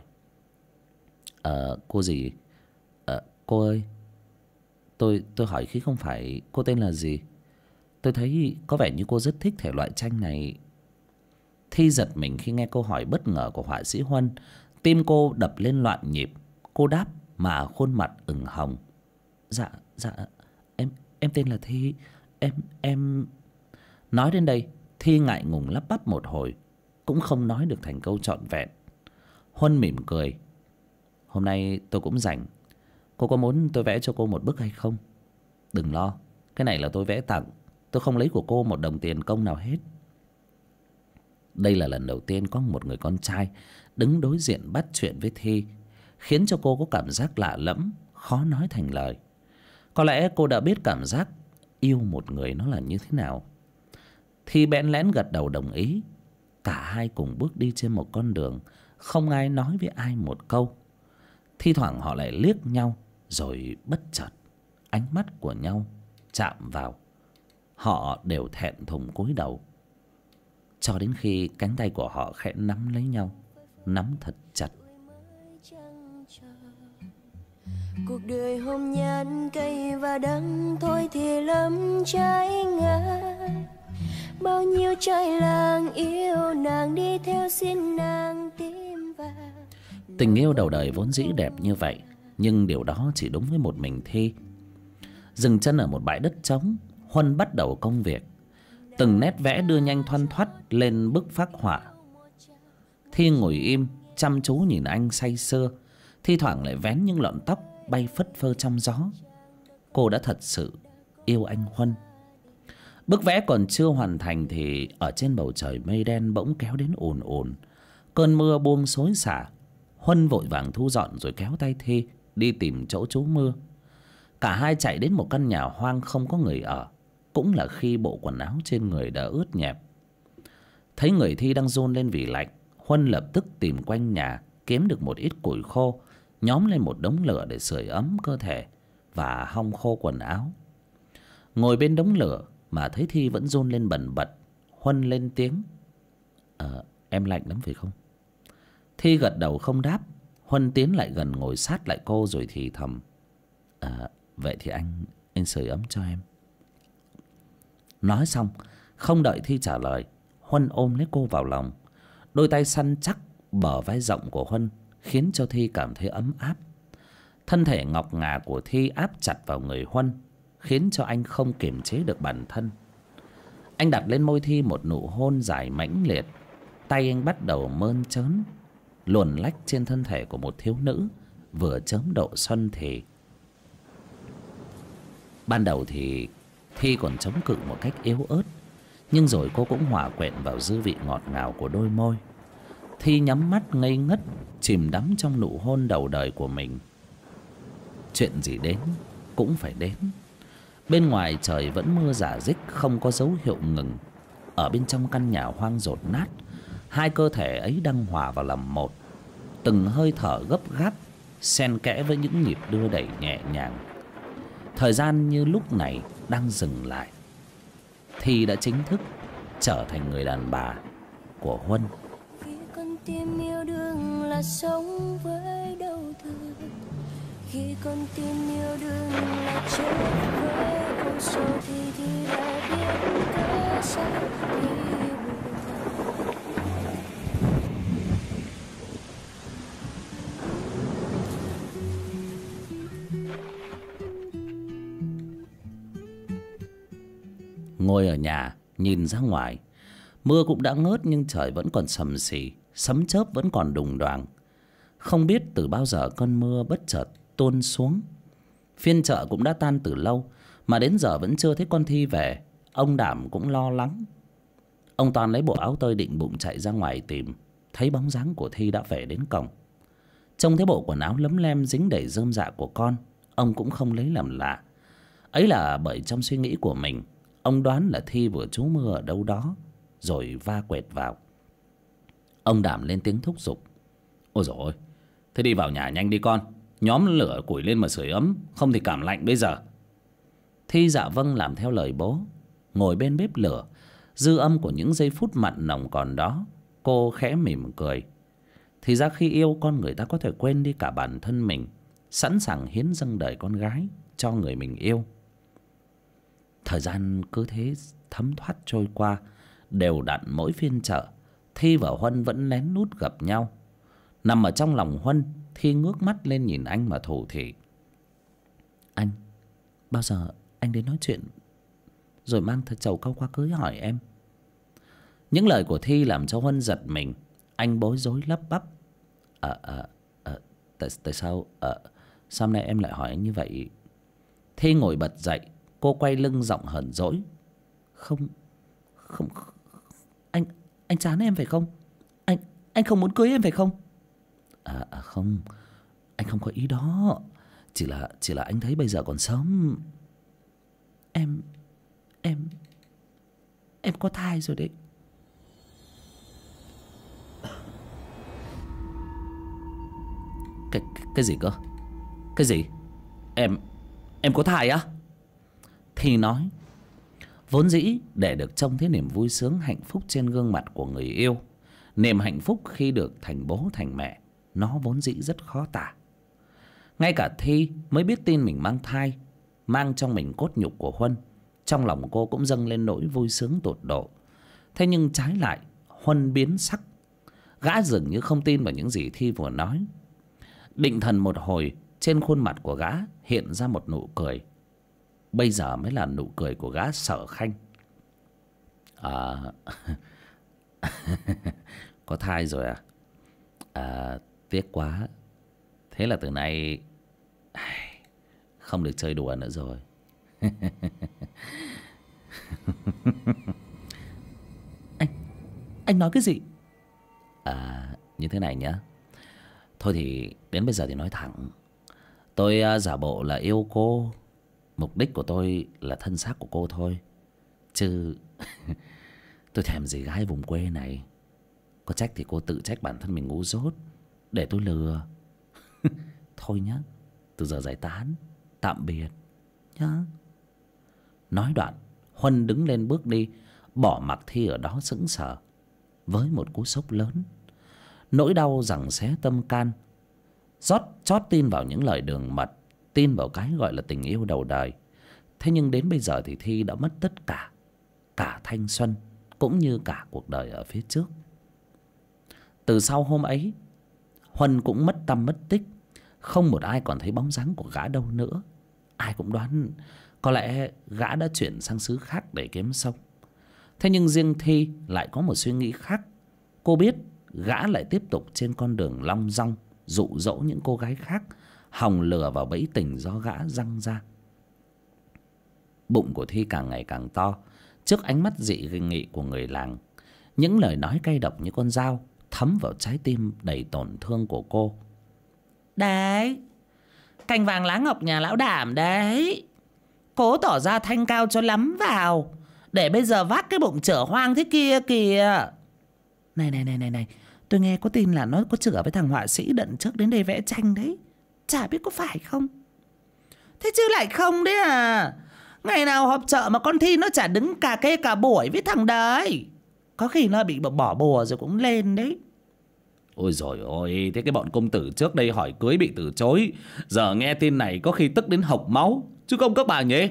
Cô gì? Cô ơi, tôi hỏi khi không phải cô tên là gì? Tôi thấy có vẻ như cô rất thích thể loại tranh này. Thi giật mình khi nghe câu hỏi bất ngờ của họa sĩ Huân. Tim cô đập lên loạn nhịp. Cô đáp mà khuôn mặt ửng hồng: Dạ, em tên là Thi. Em... Nói đến đây, Thi ngại ngùng lắp bắp một hồi, cũng không nói được thành câu trọn vẹn. Huân mỉm cười: Hôm nay tôi cũng rảnh, cô có muốn tôi vẽ cho cô một bức hay không? Đừng lo, cái này là tôi vẽ tặng, tôi không lấy của cô một đồng tiền công nào hết. Đây là lần đầu tiên có một người con trai đứng đối diện bắt chuyện với Thi, khiến cho cô có cảm giác lạ lẫm, khó nói thành lời. Có lẽ cô đã biết cảm giác yêu một người nó là như thế nào. Thi bẽn lẽn gật đầu đồng ý. Cả hai cùng bước đi trên một con đường, không ai nói với ai một câu. Thi thoảng họ lại liếc nhau, rồi bất chợt ánh mắt của nhau chạm vào. Họ đều thẹn thùng cúi đầu, cho đến khi cánh tay của họ khẽ nắm lấy nhau, nắm thật chặt. Cuộc đời hôm nhàn cây và đắng thôi thì lắm trái ngang. Bao nhiêu trai làng yêu nàng đi theo xin nàng tim vàng. Tình yêu đầu đời vốn dĩ đẹp như vậy, nhưng điều đó chỉ đúng với một mình Thi. Dừng chân ở một bãi đất trống, Huân bắt đầu công việc. Từng nét vẽ đưa nhanh thoăn thoắt lên bức phác họa. Thi ngồi im chăm chú nhìn anh say sưa, thi thoảng lại vén những lọn tóc bay phất phơ trong gió. Cô đã thật sự yêu anh Huân. Bức vẽ còn chưa hoàn thành thì ở trên bầu trời mây đen bỗng kéo đến ồn ồn. Cơn mưa buông xối xả. Huân vội vàng thu dọn rồi kéo tay Thi đi tìm chỗ trú mưa. Cả hai chạy đến một căn nhà hoang không có người ở, cũng là khi bộ quần áo trên người đã ướt nhẹp. Thấy người Thi đang run lên vì lạnh, Huân lập tức tìm quanh nhà, kiếm được một ít củi khô, nhóm lên một đống lửa để sưởi ấm cơ thể và hong khô quần áo. Ngồi bên đống lửa mà thấy Thi vẫn run lên bần bật, Huân lên tiếng: Em lạnh lắm phải không? Thi gật đầu không đáp. Huân tiến lại gần ngồi sát lại cô rồi thì thầm: Vậy thì anh sưởi ấm cho em. Nói xong, không đợi Thi trả lời, Huân ôm lấy cô vào lòng. Đôi tay săn chắc bờ vai rộng của Huân khiến cho Thi cảm thấy ấm áp. Thân thể ngọc ngà của Thi áp chặt vào người Huân, khiến cho anh không kiềm chế được bản thân. Anh đặt lên môi Thi một nụ hôn dài mãnh liệt. Tay anh bắt đầu mơn trớn, luồn lách trên thân thể của một thiếu nữ vừa chớm độ xuân thì. Ban đầu thì Thi còn chống cự một cách yếu ớt, nhưng rồi cô cũng hòa quyện vào dư vị ngọt ngào của đôi môi. Thi nhắm mắt ngây ngất, chìm đắm trong nụ hôn đầu đời của mình. Chuyện gì đến cũng phải đến. Bên ngoài trời vẫn mưa rả rích không có dấu hiệu ngừng. Ở bên trong căn nhà hoang dột nát, hai cơ thể ấy đang hòa vào làm một. Từng hơi thở gấp gáp xen kẽ với những nhịp đưa đẩy nhẹ nhàng. Thời gian như lúc này đang dừng lại. Thi đã chính thức trở thành người đàn bà của Huân. Khi con tim yêu đương là sống với đau thương, khi con tim yêu đương là chết với vô số thì đã biết cớ sao thì buồn. Ngồi ở nhà nhìn ra ngoài, mưa cũng đã ngớt nhưng trời vẫn còn sầm sì, sấm chớp vẫn còn đùng đoàng. Không biết từ bao giờ cơn mưa bất chợt tuôn xuống. Phiên chợ cũng đã tan từ lâu mà đến giờ vẫn chưa thấy con Thi về. Ông Đảm cũng lo lắng. Ông Toàn lấy bộ áo tơi định bụng chạy ra ngoài tìm, thấy bóng dáng của Thi đã về đến cổng. Trông thấy bộ quần áo lấm lem dính đầy rơm rạ của con, ông cũng không lấy làm lạ. Ấy là bởi trong suy nghĩ của mình, ông đoán là Thi vừa trú mưa ở đâu đó rồi va quệt vào. Ông Đảm lên tiếng thúc giục. Ôi dồi ôi, thế đi vào nhà nhanh đi con, nhóm lửa củi lên mà sưởi ấm, không thì cảm lạnh bây giờ. Thi dạ vâng làm theo lời bố. Ngồi bên bếp lửa, dư âm của những giây phút mặn nồng còn đó, cô khẽ mỉm cười. Thì ra khi yêu con, người ta có thể quên đi cả bản thân mình, sẵn sàng hiến dâng đời con gái cho người mình yêu. Thời gian cứ thế thấm thoát trôi qua, đều đặn mỗi phiên chợ, Thi và Huân vẫn lén lút gặp nhau. Nằm ở trong lòng Huân, Thi ngước mắt lên nhìn anh mà thủ thỉ. Anh, bao giờ anh đến nói chuyện rồi mang thật trầu cau qua cưới hỏi em? Những lời của Thi làm cho Huân giật mình. Anh bối rối lắp bắp. Tại sao sao nay em lại hỏi anh như vậy? Thi ngồi bật dậy, cô quay lưng giọng hờn dỗi. Không, anh chán em phải không? Anh không muốn cưới em phải không? Không, anh không có ý đó. Chỉ là anh thấy bây giờ còn sớm. Em có thai rồi đấy. Cái gì cơ? Cái gì? Em có thai á? Thì nói. Vốn dĩ để được trông thấy niềm vui sướng hạnh phúc trên gương mặt của người yêu, niềm hạnh phúc khi được thành bố thành mẹ, nó vốn dĩ rất khó tả. Ngay cả Thi mới biết tin mình mang thai, mang trong mình cốt nhục của Huân, trong lòng cô cũng dâng lên nỗi vui sướng tột độ. Thế nhưng trái lại, Huân biến sắc. Gã dường như không tin vào những gì Thi vừa nói. Định thần một hồi, trên khuôn mặt của gã hiện ra một nụ cười. Bây giờ mới là nụ cười của gã Sở Khanh. Có thai rồi à? Tiếc quá. Thế là từ nay không được chơi đùa nữa rồi. Anh nói cái gì? Như thế này nhá. Thôi thì đến bây giờ thì nói thẳng. Tôi giả bộ là yêu cô. Mục đích của tôi là thân xác của cô thôi. Chứ tôi thèm gì gái vùng quê này. Có trách thì cô tự trách bản thân mình ngu dốt, để tôi lừa. Thôi nhá, từ giờ giải tán. Tạm biệt nhá. Nói đoạn, Huân đứng lên bước đi, bỏ mặc Thi ở đó sững sờ. Với một cú sốc lớn, nỗi đau giằng xé tâm can, chót tin vào những lời đường mật, tin vào cái gọi là tình yêu đầu đời. Thế nhưng đến bây giờ thì Thi đã mất tất cả, cả thanh xuân cũng như cả cuộc đời ở phía trước. Từ sau hôm ấy, Huân cũng mất tăm mất tích. Không một ai còn thấy bóng dáng của gã đâu nữa. Ai cũng đoán có lẽ gã đã chuyển sang xứ khác để kiếm sống. Thế nhưng riêng Thi lại có một suy nghĩ khác. Cô biết gã lại tiếp tục trên con đường long dong, dụ dỗ những cô gái khác, hòng lừa vào bẫy tình do gã răng ra. Bụng của Thi càng ngày càng to trước ánh mắt dị nghị của người làng. Những lời nói cay độc như con dao thấm vào trái tim đầy tổn thương của cô. Đấy, cành vàng lá ngọc nhà lão Đảm đấy. Cố tỏ ra thanh cao cho lắm vào, để bây giờ vác cái bụng chở hoang thế kia kìa. Này, tôi nghe có tin là nó có chữa với thằng họa sĩ đợt trước đến đây vẽ tranh đấy. Chả biết có phải không. Thế chứ lại không đấy à. Ngày nào họp chợ mà con Thi nó chả đứng cà kê cả buổi với thằng đấy. Có khi nó bị bỏ bùa rồi cũng lên đấy. Ôi dồi ôi, thế cái bọn công tử trước đây hỏi cưới bị từ chối, giờ nghe tin này có khi tức đến hộc máu, chứ không các bà nhỉ?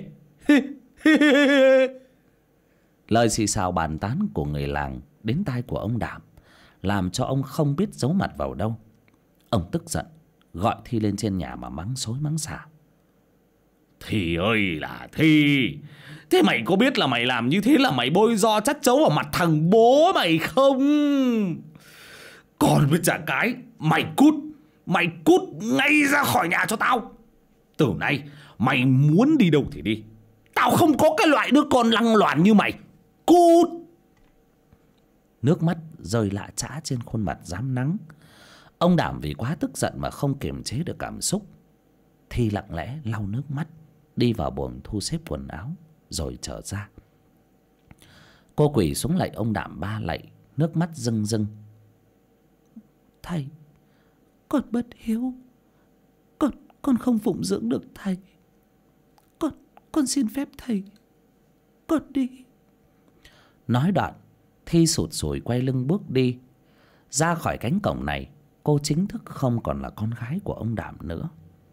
Lời xì xào bàn tán của người làng đến tai của ông Đảm, làm cho ông không biết giấu mặt vào đâu. Ông tức giận, gọi Thi lên trên nhà mà mắng xối mắng xả. Thi ơi là Thi, thế mày có biết là mày làm như thế là mày bôi do chắt chấu vào mặt thằng bố mày không? Còn với chả cái, mày cút ngay ra khỏi nhà cho tao. Từ nay mày muốn đi đâu thì đi, tao không có cái loại đứa con lăng loàn như mày. Cút. Nước mắt rơi lạ chã trên khuôn mặt rám nắng. Ông Đảm vì quá tức giận mà không kiềm chế được cảm xúc. Thi lặng lẽ lau nước mắt, đi vào buồng thu xếp quần áo rồi trở ra. Cô quỳ xuống lạy ông Đảm 3 lạy, nước mắt rưng rưng. Thầy, con bất hiếu, con không phụng dưỡng được thầy. Con xin phép thầy, con đi. Nói đoạn, Thi sụt sùi quay lưng bước đi. Ra khỏi cánh cổng này, cô chính thức không còn là con gái của ông Đảm nữa.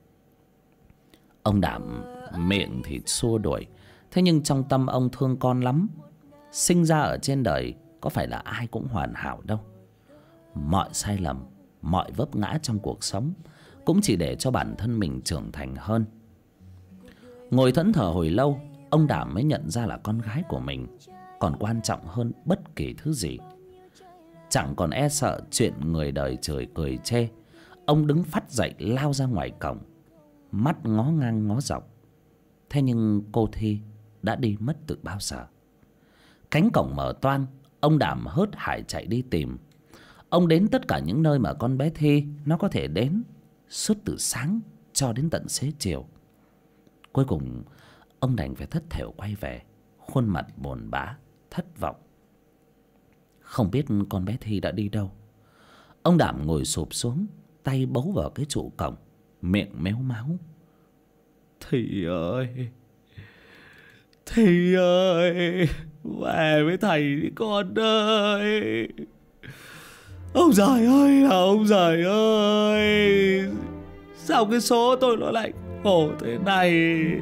Ông Đảm miệng thì xua đuổi, thế nhưng trong tâm ông thương con lắm. Sinh ra ở trên đời có phải là ai cũng hoàn hảo đâu. Mọi sai lầm, mọi vấp ngã trong cuộc sống cũng chỉ để cho bản thân mình trưởng thành hơn. Ngồi thẫn thờ hồi lâu, ông Đảm mới nhận ra là con gái của mình còn quan trọng hơn bất kỳ thứ gì. Chẳng còn e sợ chuyện người đời chửi cười chê, ông đứng phắt dậy lao ra ngoài cổng, mắt ngó ngang ngó dọc. Thế nhưng cô Thi đã đi mất từ bao giờ. Cánh cổng mở toang, ông Đảm hớt hải chạy đi tìm. Ông đến tất cả những nơi mà con bé Thi nó có thể đến, suốt từ sáng cho đến tận xế chiều. Cuối cùng ông đành phải thất thểu quay về, khuôn mặt buồn bã, thất vọng. Không biết con bé Thi đã đi đâu. Ông Đảm ngồi xụp xuống, tay bấu vào cái trụ cổng, miệng méo máu. Thi ơi, Thi ơi, về với thầy đi con ơi. Ông giời ơi là ông giời ơi, sao cái số tôi nó lại khổ thế này.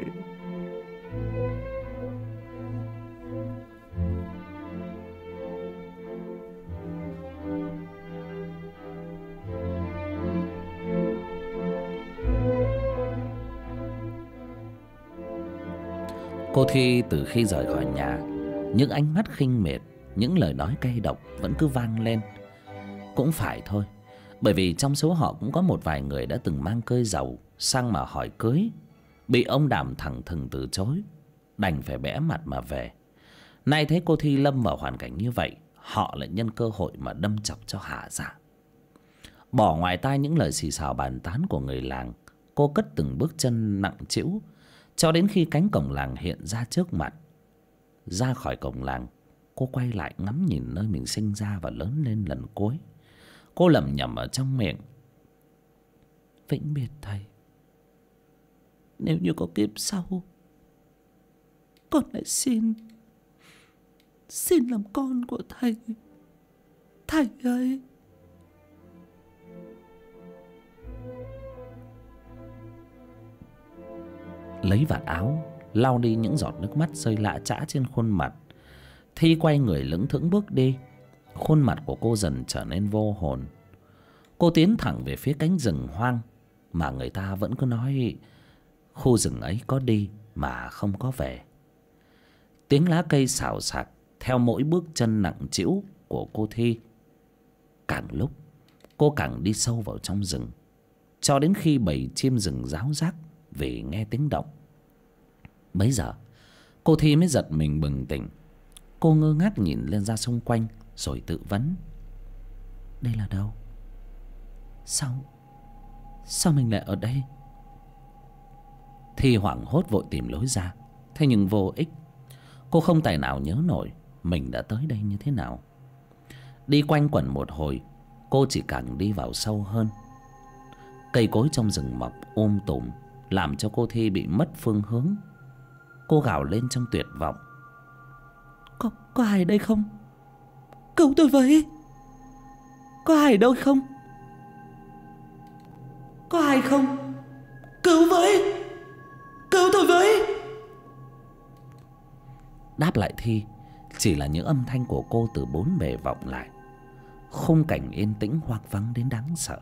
Cô Thi từ khi rời khỏi nhà, những ánh mắt khinh miệt, những lời nói cay độc vẫn cứ vang lên. Cũng phải thôi, bởi vì trong số họ cũng có một vài người đã từng mang cơi giàu sang mà hỏi cưới, bị ông Đảm thẳng thừng từ chối, đành phải bẽ mặt mà về. Nay thấy cô Thi lâm vào hoàn cảnh như vậy, họ lại nhân cơ hội mà đâm chọc cho hả dạ. Bỏ ngoài tai những lời xì xào bàn tán của người làng, cô cất từng bước chân nặng trĩu cho đến khi cánh cổng làng hiện ra trước mặt. Ra khỏi cổng làng, cô quay lại ngắm nhìn nơi mình sinh ra và lớn lên lần cuối. Cô lẩm nhẩm ở trong miệng: vĩnh biệt thầy. Nếu như có kiếp sau, con lại xin làm con của thầy. Thầy ơi. Lấy vạt áo lau đi những giọt nước mắt rơi lã chã trên khuôn mặt, Thi quay người lững thững bước đi. Khuôn mặt của cô dần trở nên vô hồn. Cô tiến thẳng về phía cánh rừng hoang mà người ta vẫn cứ nói khu rừng ấy có đi mà không có về. Tiếng lá cây xào xạc theo mỗi bước chân nặng trĩu của cô Thi. Càng lúc cô càng đi sâu vào trong rừng, cho đến khi bầy chim rừng ráo rác vì nghe tiếng động. Bấy giờ cô Thi mới giật mình bừng tỉnh. Cô ngơ ngác nhìn lên ra xung quanh rồi tự vấn: đây là đâu? Sao mình lại ở đây? Thi hoảng hốt vội tìm lối ra, thế nhưng vô ích. Cô không tài nào nhớ nổi mình đã tới đây như thế nào. Đi quanh quẩn một hồi, cô chỉ càng đi vào sâu hơn. Cây cối trong rừng mọc tùm, làm cho cô Thi bị mất phương hướng. Cô gào lên trong tuyệt vọng. Có ai ở đây không? Cứu tôi với. Có ai ở đâu không? Có ai không? Cứu với. Cứu tôi với. Đáp lại Thi chỉ là những âm thanh của cô từ bốn bề vọng lại. Khung cảnh yên tĩnh hoang vắng đến đáng sợ.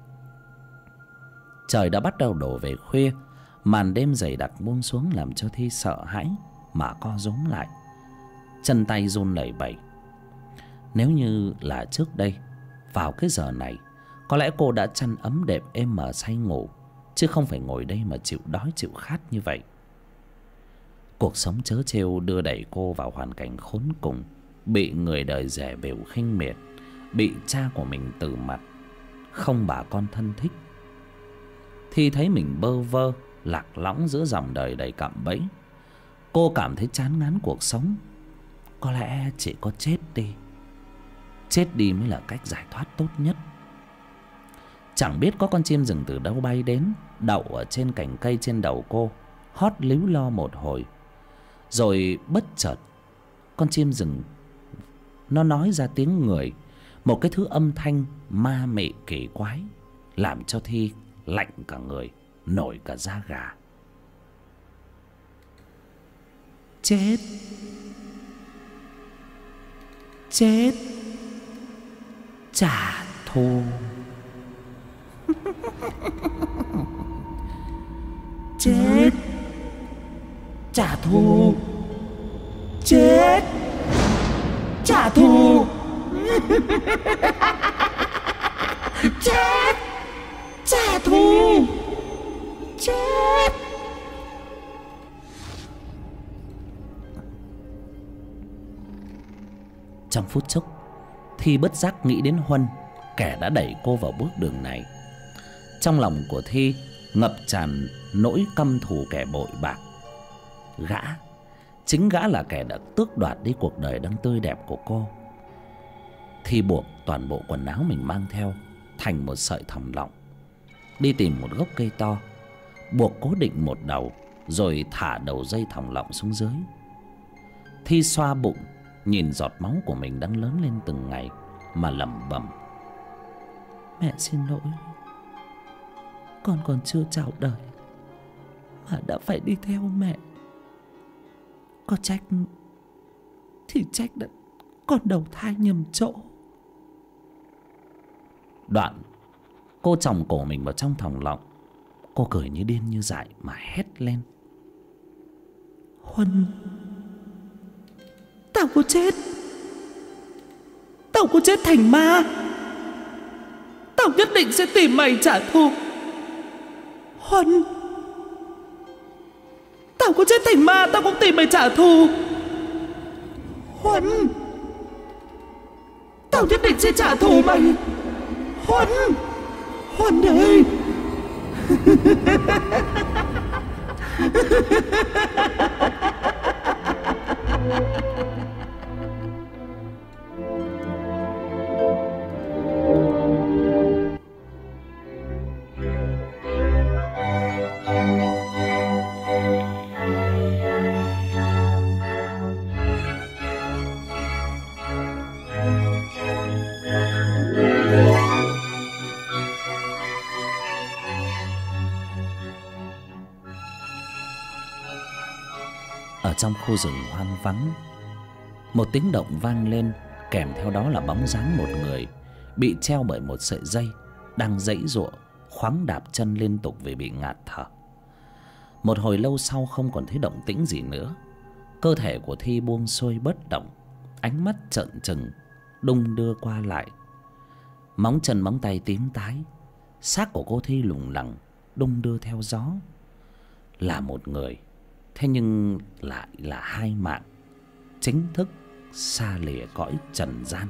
Trời đã bắt đầu đổ về khuya. Màn đêm dày đặc buông xuống làm cho Thi sợ hãi mà co rúm lại, chân tay run lẩy bẩy. Nếu như là trước đây, vào cái giờ này, có lẽ cô đã chăn ấm đệm êm mà say ngủ, chứ không phải ngồi đây mà chịu đói chịu khát như vậy. Cuộc sống trớ trêu đưa đẩy cô vào hoàn cảnh khốn cùng, bị người đời dè bỉu khinh miệt, bị cha của mình từ mặt, không bà con thân thích. Thi thấy mình bơ vơ lạc lõng giữa dòng đời đầy cạm bẫy. Cô cảm thấy chán ngán cuộc sống. Có lẽ chỉ có chết đi. Chết đi mới là cách giải thoát tốt nhất. Chẳng biết có con chim rừng từ đâu bay đến, đậu ở trên cành cây trên đầu cô, hót líu lo một hồi. Rồi bất chợt, con chim rừng nó nói ra tiếng người, một cái thứ âm thanh ma mị kỳ quái, làm cho Thi lạnh cả người, nổi cả da gà. Chết. Chết. Trả thù. Chết. Trả thù. Chết. Trả thù. Chết. Trả thù. Chết. Trong phút chốc, Thi bất giác nghĩ đến Huân, kẻ đã đẩy cô vào bước đường này. Trong lòng của Thi ngập tràn nỗi căm thù kẻ bội bạc. Chính gã là kẻ đã tước đoạt đi cuộc đời đang tươi đẹp của cô. Thi buộc toàn bộ quần áo mình mang theo thành một sợi thòng lọng, đi tìm một gốc cây to, buộc cố định một đầu, rồi thả đầu dây thòng lọng xuống dưới. Thi xoa bụng, nhìn giọt máu của mình đang lớn lên từng ngày mà lẩm bẩm: Mẹ xin lỗi, con còn chưa chào đời mà đã phải đi theo mẹ. Có trách thì trách đã con đầu thai nhầm chỗ. Đoạn cô chồng cổ mình vào trong thòng lọng. Cô cười như điên như dại mà hét lên: Huân, tao có chết, tao có chết thành ma, tao nhất định sẽ tìm mày trả thù. Huân, tao có chết thành ma, tao cũng tìm mày trả thù. Huân, tao nhất định sẽ trả thù mày. Huân, Huân ơi. Ở trong khu rừng hoang vắng, một tiếng động vang lên, kèm theo đó là bóng dáng một người bị treo bởi một sợi dây, đang giãy giụa khoáng đạp chân liên tục vì bị ngạt thở. Một hồi lâu sau không còn thấy động tĩnh gì nữa, cơ thể của Thi buông xuôi bất động, ánh mắt trợn trừng, đung đưa qua lại. Móng chân móng tay tím tái, xác của cô Thi lủng lẳng đung đưa theo gió. Là một người, thế nhưng lại là hai mạng, chính thức xa lìa cõi trần gian.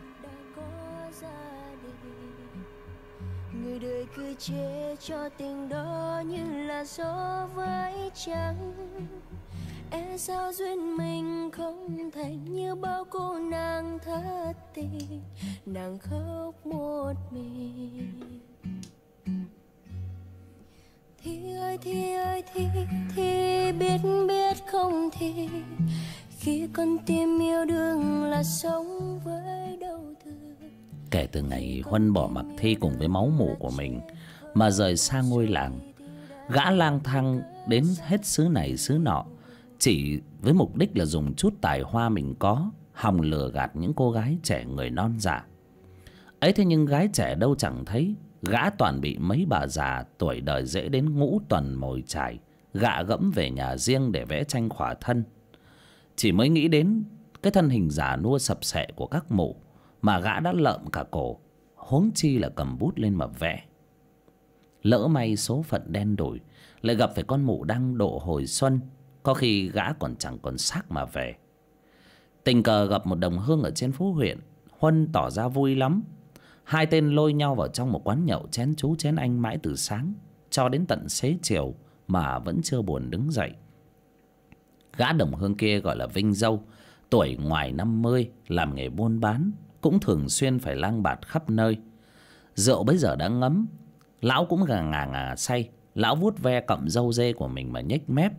Người đời cứ chê cho tình đó như là gió với trăng. E sao duyên mình không thành như bao cô nàng thất tình, nàng khóc một mình. Thi ơi Thi ơi Thi, Thi biết biết không không thì khi con tim yêu đương là sống với đau thương. Kể từ ngày Huân bỏ mặc Thi cùng với máu mủ của mình mà rời xa ngôi làng, gã lang thang đến hết xứ này xứ nọ, chỉ với mục đích là dùng chút tài hoa mình có hòng lừa gạt những cô gái trẻ người non dạ. Ấy thế nhưng gái trẻ đâu chẳng thấy, gã toàn bị mấy bà già tuổi đời dễ đến ngũ tuần mồi chài gạ gẫm về nhà riêng để vẽ tranh khỏa thân. Chỉ mới nghĩ đến cái thân hình già nua sập sệ của các mụ mà gã đã lợm cả cổ, huống chi là cầm bút lên mà vẽ. Lỡ may số phận đen đủi lại gặp phải con mụ đang độ hồi xuân, có khi gã còn chẳng còn xác mà về. Tình cờ gặp một đồng hương ở trên phố huyện, Huân tỏ ra vui lắm. Hai tên lôi nhau vào trong một quán nhậu chén chú chén anh mãi từ sáng cho đến tận xế chiều mà vẫn chưa buồn đứng dậy. Gã đồng hương kia gọi là Vinh Dâu, tuổi ngoài 50, làm nghề buôn bán, cũng thường xuyên phải lang bạt khắp nơi. Rượu bấy giờ đã ngấm, lão cũng ngà say. Lão vuốt ve cọng râu dê của mình mà nhếch mép.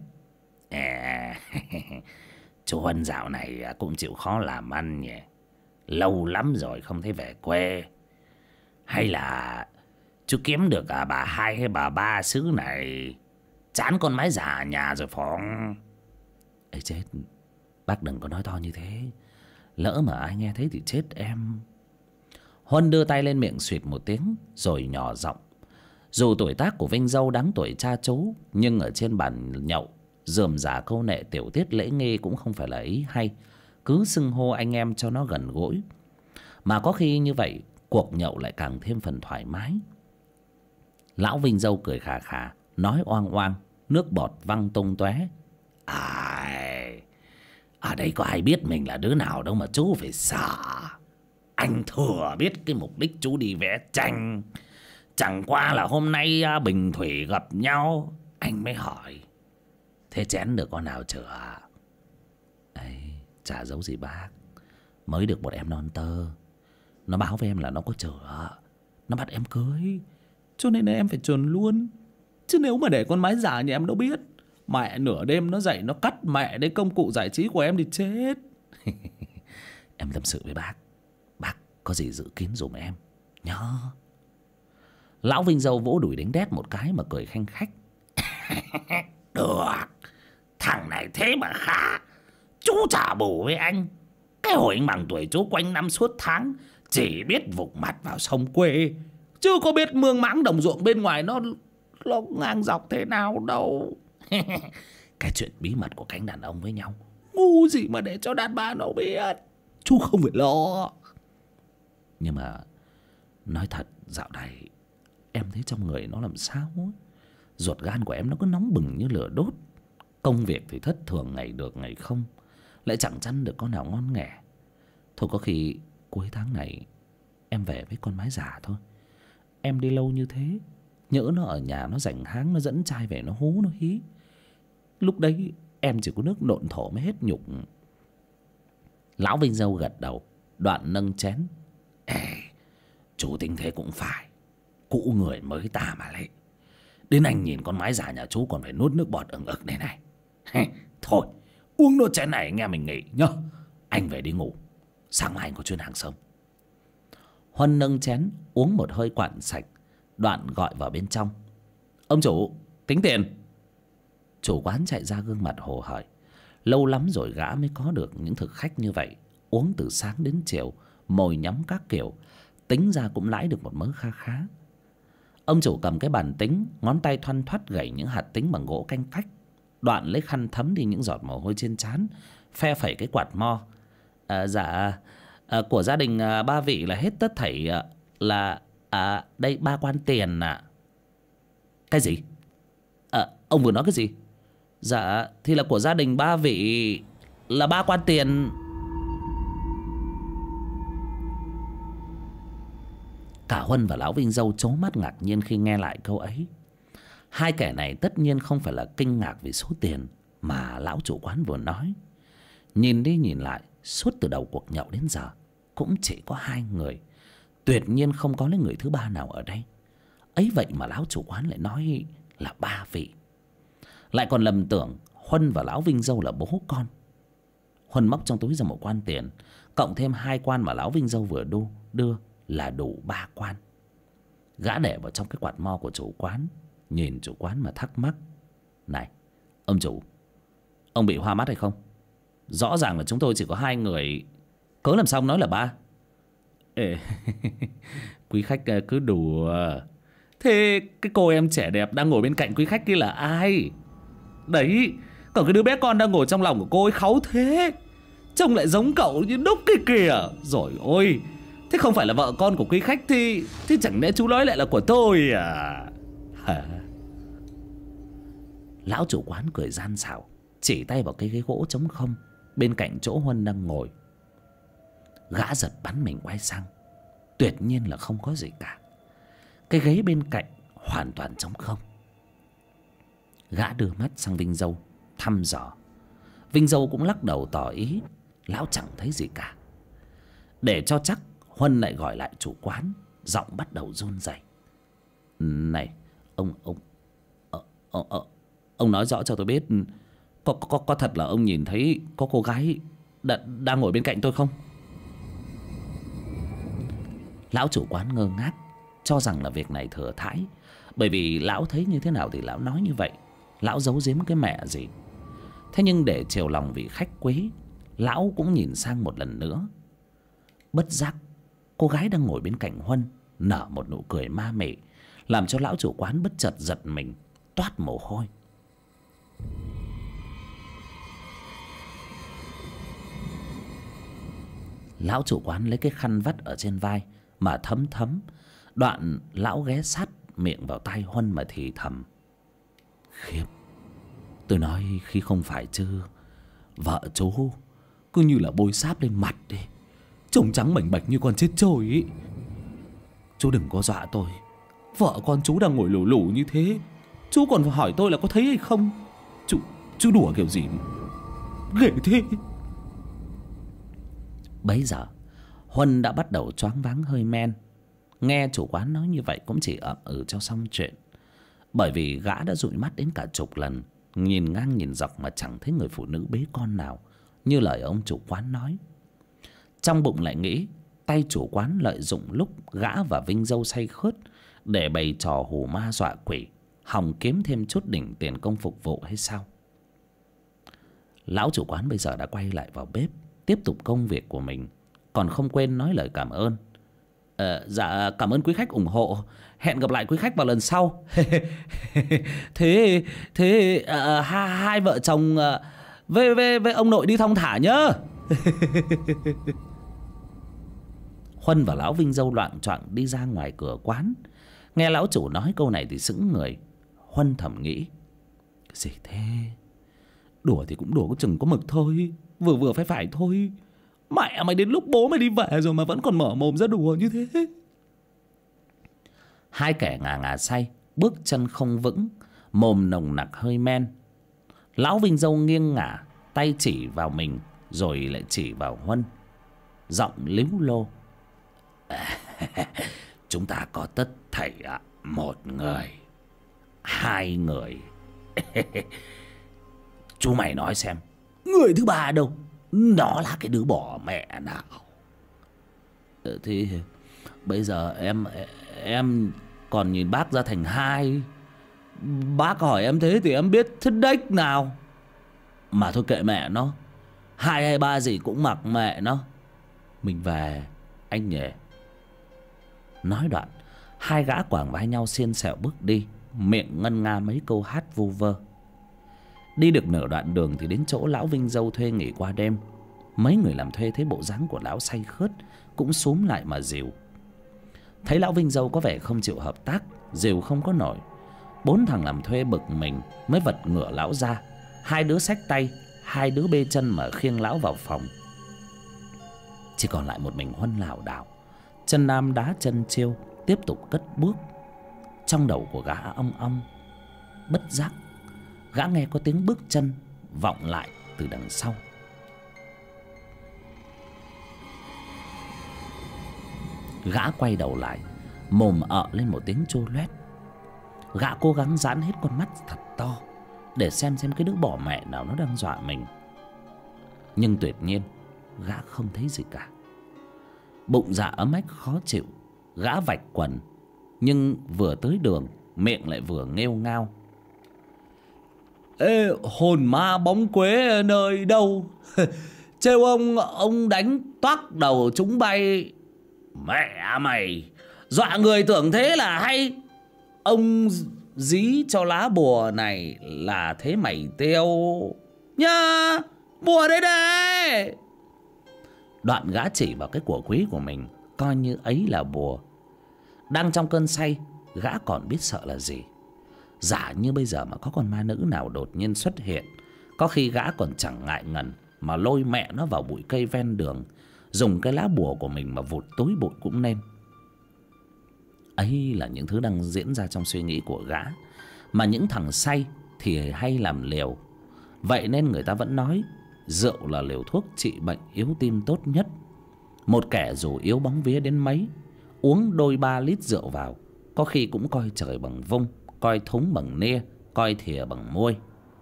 Chú Huân dạo này cũng chịu khó làm ăn nhỉ. Lâu lắm rồi không thấy về quê. Hay là chú kiếm được bà hai hay bà ba xứ này, chán con mái già nhà rồi phóng. Ê chết, bác đừng có nói to như thế, lỡ mà ai nghe thấy thì chết em. Huân đưa tay lên miệng xuyệt một tiếng rồi nhỏ giọng. Dù tuổi tác của Vinh Dâu đáng tuổi cha chú, nhưng ở trên bàn nhậu rườm rà câu nệ tiểu tiết lễ nghi cũng không phải là ý hay. Cứ xưng hô anh em cho nó gần gũi, mà có khi như vậy cuộc nhậu lại càng thêm phần thoải mái. Lão Vinh Dâu cười khà khà, nói oang oang, nước bọt văng tung tóe. Ai, ở đây có ai biết mình là đứa nào đâu mà chú phải sợ. Anh thừa biết cái mục đích chú đi vẽ tranh. Chẳng qua là hôm nay Bình Thủy gặp nhau, anh mới hỏi. Thế chén được con nào chữa? Ấy, chả giấu gì bác. Mới được một em non tơ, nó báo với em là nó có chữa, nó bắt em cưới, cho nên em phải chuồn luôn. Chứ nếu mà để con mái già nhà em nó biết, mẹ nửa đêm nó dậy nó cắt mẹ đấy công cụ giải trí của em thì chết. Em tâm sự với bác có gì giữ kín dùm em nhá. Lão Vinh Dâu vỗ đùi đánh đét một cái mà cười khanh khách. Được, thằng này thế mà khá. Chú trả bù với anh. Cái hồi anh bằng tuổi chú quanh năm suốt tháng chỉ biết vụt mặt vào sông quê, chứ có biết mương máng đồng ruộng bên ngoài nó ngang dọc thế nào đâu. Cái chuyện bí mật của cánh đàn ông với nhau, ngu gì mà để cho đàn bà nó biết. Chú không phải lo. Nhưng mà nói thật, dạo này em thấy trong người nó làm sao ấy. Ruột gan của em nó cứ nóng bừng như lửa đốt. Công việc thì thất thường, ngày được ngày không, lại chẳng chăn được con nào ngon nghẻ. Thôi có khi cuối tháng này em về với con mái già thôi. Em đi lâu như thế, nhỡ nó ở nhà nó rảnh háng, nó dẫn trai về nó hú nó hí, lúc đấy em chỉ có nước nộn thổ mới hết nhục. Lão Vinh Dâu gật đầu, đoạn nâng chén. Ê, chú tính thế cũng phải, cũ người mới ta mà lại. Đến anh nhìn con mái già nhà chú còn phải nuốt nước bọt ừng ực đây này. Thôi uống nốt chén này nghe mình nghỉ nhá. Anh về đi ngủ, sáng mai anh có chuyến hàng sớm. Huân nâng chén uống một hơi quặn sạch, đoạn gọi vào bên trong. Ông chủ, tính tiền. Chủ quán chạy ra gương mặt hồ hởi. Lâu lắm rồi gã mới có được những thực khách như vậy, uống từ sáng đến chiều, mồi nhắm các kiểu, tính ra cũng lãi được một mớ kha khá. Ông chủ cầm cái bàn tính, ngón tay thoăn thoắt gảy những hạt tính bằng gỗ canh phách, đoạn lấy khăn thấm đi những giọt mồ hôi trên trán, phe phẩy cái quạt mo. Dạ, của gia đình ba vị là hết tất thảy là đây 3 quan tiền ạ. Cái gì? Ông vừa nói cái gì? Dạ thì là của gia đình ba vị là 3 quan tiền. Cả Huân và lão Vinh Dâu trố mắt ngạc nhiên khi nghe lại câu ấy. Hai kẻ này tất nhiên không phải là kinh ngạc vì số tiền mà lão chủ quán vừa nói. Nhìn đi nhìn lại, suốt từ đầu cuộc nhậu đến giờ cũng chỉ có 2 người, tuyệt nhiên không có lấy người thứ ba nào ở đây. Ấy vậy mà lão chủ quán lại nói là 3 vị, lại còn lầm tưởng Huân và lão Vinh Dâu là bố con. Huân móc trong túi ra một quan tiền, cộng thêm 2 quan mà lão Vinh Dâu vừa đưa là đủ 3 quan. Gã để vào trong cái quạt mo của chủ quán, nhìn chủ quán mà thắc mắc: "Này, ông chủ, ông bị hoa mắt hay không? Rõ ràng là chúng tôi chỉ có 2 người, cớ làm sao ông nói là 3?" Ê, quý khách cứ đùa. Thế cái cô em trẻ đẹp đang ngồi bên cạnh quý khách kia là ai? Đấy, còn cái đứa bé con đang ngồi trong lòng của cô ấy kháu thế, trông lại giống cậu như đúc kia kìa. Rồi ôi, thế không phải là vợ con của quý khách thì chẳng lẽ chú nói lại là của tôi à? Hả? Lão chủ quán cười gian xảo, chỉ tay vào cái ghế gỗ trống không bên cạnh chỗ Huân đang ngồi. Gã giật bắn mình quay sang, tuyệt nhiên là không có gì cả. Cái ghế bên cạnh hoàn toàn trống không. Gã đưa mắt sang Vinh Dâu thăm dò. Vinh Dâu cũng lắc đầu tỏ ý lão chẳng thấy gì cả. Để cho chắc, Huân lại gọi lại chủ quán, giọng bắt đầu run rẩy: "Này, ông nói rõ cho tôi biết, có thật là ông nhìn thấy có cô gái đang ngồi bên cạnh tôi không?" Lão chủ quán ngơ ngác, cho rằng là việc này thừa thãi, bởi vì lão thấy như thế nào thì lão nói như vậy, lão giấu giếm cái mẹ gì. Thế nhưng để chiều lòng vị khách quý, lão cũng nhìn sang một lần nữa. Bất giác, cô gái đang ngồi bên cạnh Huân nở một nụ cười ma mị, làm cho lão chủ quán bất chợt giật mình, toát mồ hôi. Lão chủ quán lấy cái khăn vắt ở trên vai mà thấm thấm. Đoạn lão ghé sát miệng vào tai Huân mà thì thầm: "Khiếp, tôi nói khi không phải chứ, vợ chú cứ như là bôi sáp lên mặt đi, trông trắng bảnh bạch như con chết trôi ý. Chú đừng có dọa tôi, vợ con chú đang ngồi lù lù như thế, chú còn phải hỏi tôi là có thấy hay không. Chú đùa kiểu gì ghê thế." Bấy giờ Huân đã bắt đầu choáng váng hơi men. Nghe chủ quán nói như vậy cũng chỉ ậm ừ cho xong chuyện, bởi vì gã đã dụi mắt đến cả chục lần, nhìn ngang nhìn dọc mà chẳng thấy người phụ nữ bế con nào như lời ông chủ quán nói. Trong bụng lại nghĩ tay chủ quán lợi dụng lúc gã và Vinh Dâu say khướt để bày trò hù ma dọa quỷ, hòng kiếm thêm chút đỉnh tiền công phục vụ hay sao. Lão chủ quán bây giờ đã quay lại vào bếp tiếp tục công việc của mình, còn không quên nói lời cảm ơn. Dạ, cảm ơn quý khách ủng hộ, hẹn gặp lại quý khách vào lần sau. Thế hai vợ chồng với ông nội đi thong thả nhá. Huân và lão Vinh Dâu loạng choạng đi ra ngoài cửa quán. Nghe lão chủ nói câu này thì sững người. Huân thầm nghĩ: cái gì thế? Đùa thì cũng đùa có chừng có mực thôi, vừa vừa phải thôi. Mẹ mày đến lúc bố mày đi về rồi mà vẫn còn mở mồm ra đùa như thế. Hai kẻ ngà ngà say, bước chân không vững, mồm nồng nặc hơi men. Lão Vinh Dâu nghiêng ngả, tay chỉ vào mình rồi lại chỉ vào Huân, giọng líu lô: chúng ta có tất thảy một người, hai người. Chú mày nói xem, người thứ ba đâu? Nó là cái đứa bỏ mẹ nào? Thì bây giờ em còn nhìn bác ra thành hai. Bác hỏi em thế thì em biết thế đếch nào. Mà thôi kệ mẹ nó, hai hay ba gì cũng mặc mẹ nó. Mình về anh nhỉ. Nói đoạn, hai gã quàng vai nhau xiên xẹo bước đi, miệng ngân nga mấy câu hát vu vơ. Đi được nửa đoạn đường thì đến chỗ lão Vinh Dâu thuê nghỉ qua đêm. Mấy người làm thuê thấy bộ dáng của lão say khướt cũng xúm lại mà dìu. Thấy lão Vinh Dâu có vẻ không chịu hợp tác, dìu không có nổi. Bốn thằng làm thuê bực mình mới vật ngửa lão ra. Hai đứa xách tay, hai đứa bê chân mà khiêng lão vào phòng. Chỉ còn lại một mình Huân lảo đảo, chân nam đá chân chiêu, tiếp tục cất bước. Trong đầu của gã ong ong. Bất giác, gã nghe có tiếng bước chân vọng lại từ đằng sau. Gã quay đầu lại, mồm ợ lên một tiếng chô loét. Gã cố gắng giãn hết con mắt thật to, để xem cái đứa bỏ mẹ nào nó đang dọa mình. Nhưng tuyệt nhiên gã không thấy gì cả. Bụng dạ ấm ách khó chịu, gã vạch quần, nhưng vừa tới đường miệng lại vừa nghêu ngao: "Ê, hồn ma bóng quế nơi đâu? Trêu ông đánh toác đầu chúng bay. Mẹ mày, dọa người tưởng thế là hay. Ông dí cho lá bùa này là thế mày tiêu nhá. Bùa đây đây." Đoạn gã chỉ vào cái của quý của mình, coi như ấy là bùa. Đang trong cơn say, gã còn biết sợ là gì. Giả như bây giờ mà có con ma nữ nào đột nhiên xuất hiện, có khi gã còn chẳng ngại ngần mà lôi mẹ nó vào bụi cây ven đường, dùng cái lá bùa của mình mà vụt tối bụi cũng nên. Ấy là những thứ đang diễn ra trong suy nghĩ của gã. Mà những thằng say thì hay làm liều. Vậy nên người ta vẫn nói rượu là liều thuốc trị bệnh yếu tim tốt nhất. Một kẻ dù yếu bóng vía đến mấy, uống đôi 3 lít rượu vào, có khi cũng coi trời bằng vung, coi thúng bằng nia, coi thìa bằng môi.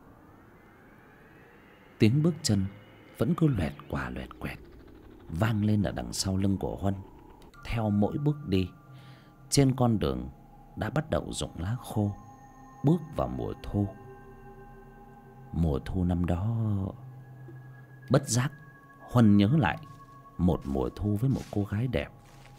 Tiếng bước chân vẫn cứ loẹt qua loẹt quẹt vang lên ở đằng sau lưng của Huân. Theo mỗi bước đi, trên con đường đã bắt đầu rụng lá khô, bước vào mùa thu. Mùa thu năm đó, bất giác Huân nhớ lại một mùa thu với một cô gái đẹp.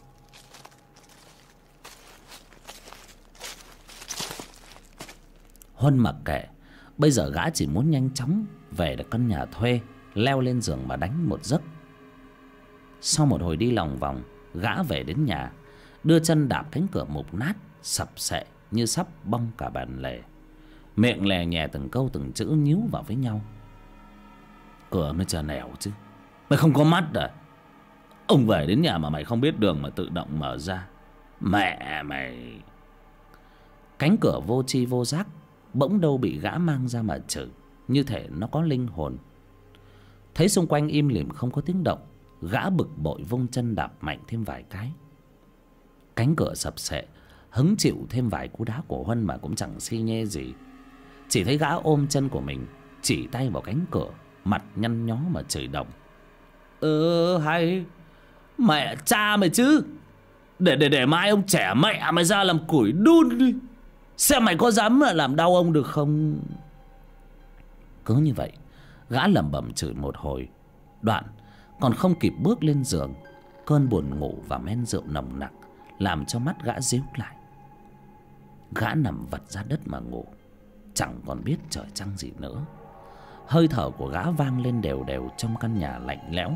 Huân mặc kệ, bây giờ gã chỉ muốn nhanh chóng về được căn nhà thuê, leo lên giường mà đánh một giấc. Sau một hồi đi lòng vòng, gã về đến nhà, đưa chân đạp cánh cửa mục nát sập sệ như sắp bong cả bàn lề, miệng lè nhè từng câu từng chữ nhíu vào với nhau. Cửa mới chờ nẻo chứ, mày không có mắt à? Ông về đến nhà mà mày không biết đường mà tự động mở ra. Mẹ mày! Cánh cửa vô tri vô giác bỗng đâu bị gã mang ra mà chửi, như thể nó có linh hồn. Thấy xung quanh im lìm không có tiếng động, gã bực bội vung chân đạp mạnh thêm vài cái. Cánh cửa sập sệ, hứng chịu thêm vài cú đá của Huân mà cũng chẳng xi nhê gì. Chỉ thấy gã ôm chân của mình, chỉ tay vào cánh cửa, mặt nhăn nhó mà chửi đồng: Hay mẹ cha mày chứ. Để mai ông trẻ mẹ mày ra làm củi đun đi, xem mày có dám làm đau ông được không. Cứ như vậy, gã lẩm bẩm chửi một hồi, đoạn còn không kịp bước lên giường, cơn buồn ngủ và men rượu nồng nặc làm cho mắt gã díu lại. Gã nằm vật ra đất mà ngủ, chẳng còn biết trời trăng gì nữa. Hơi thở của gã vang lên đều đều trong căn nhà lạnh lẽo.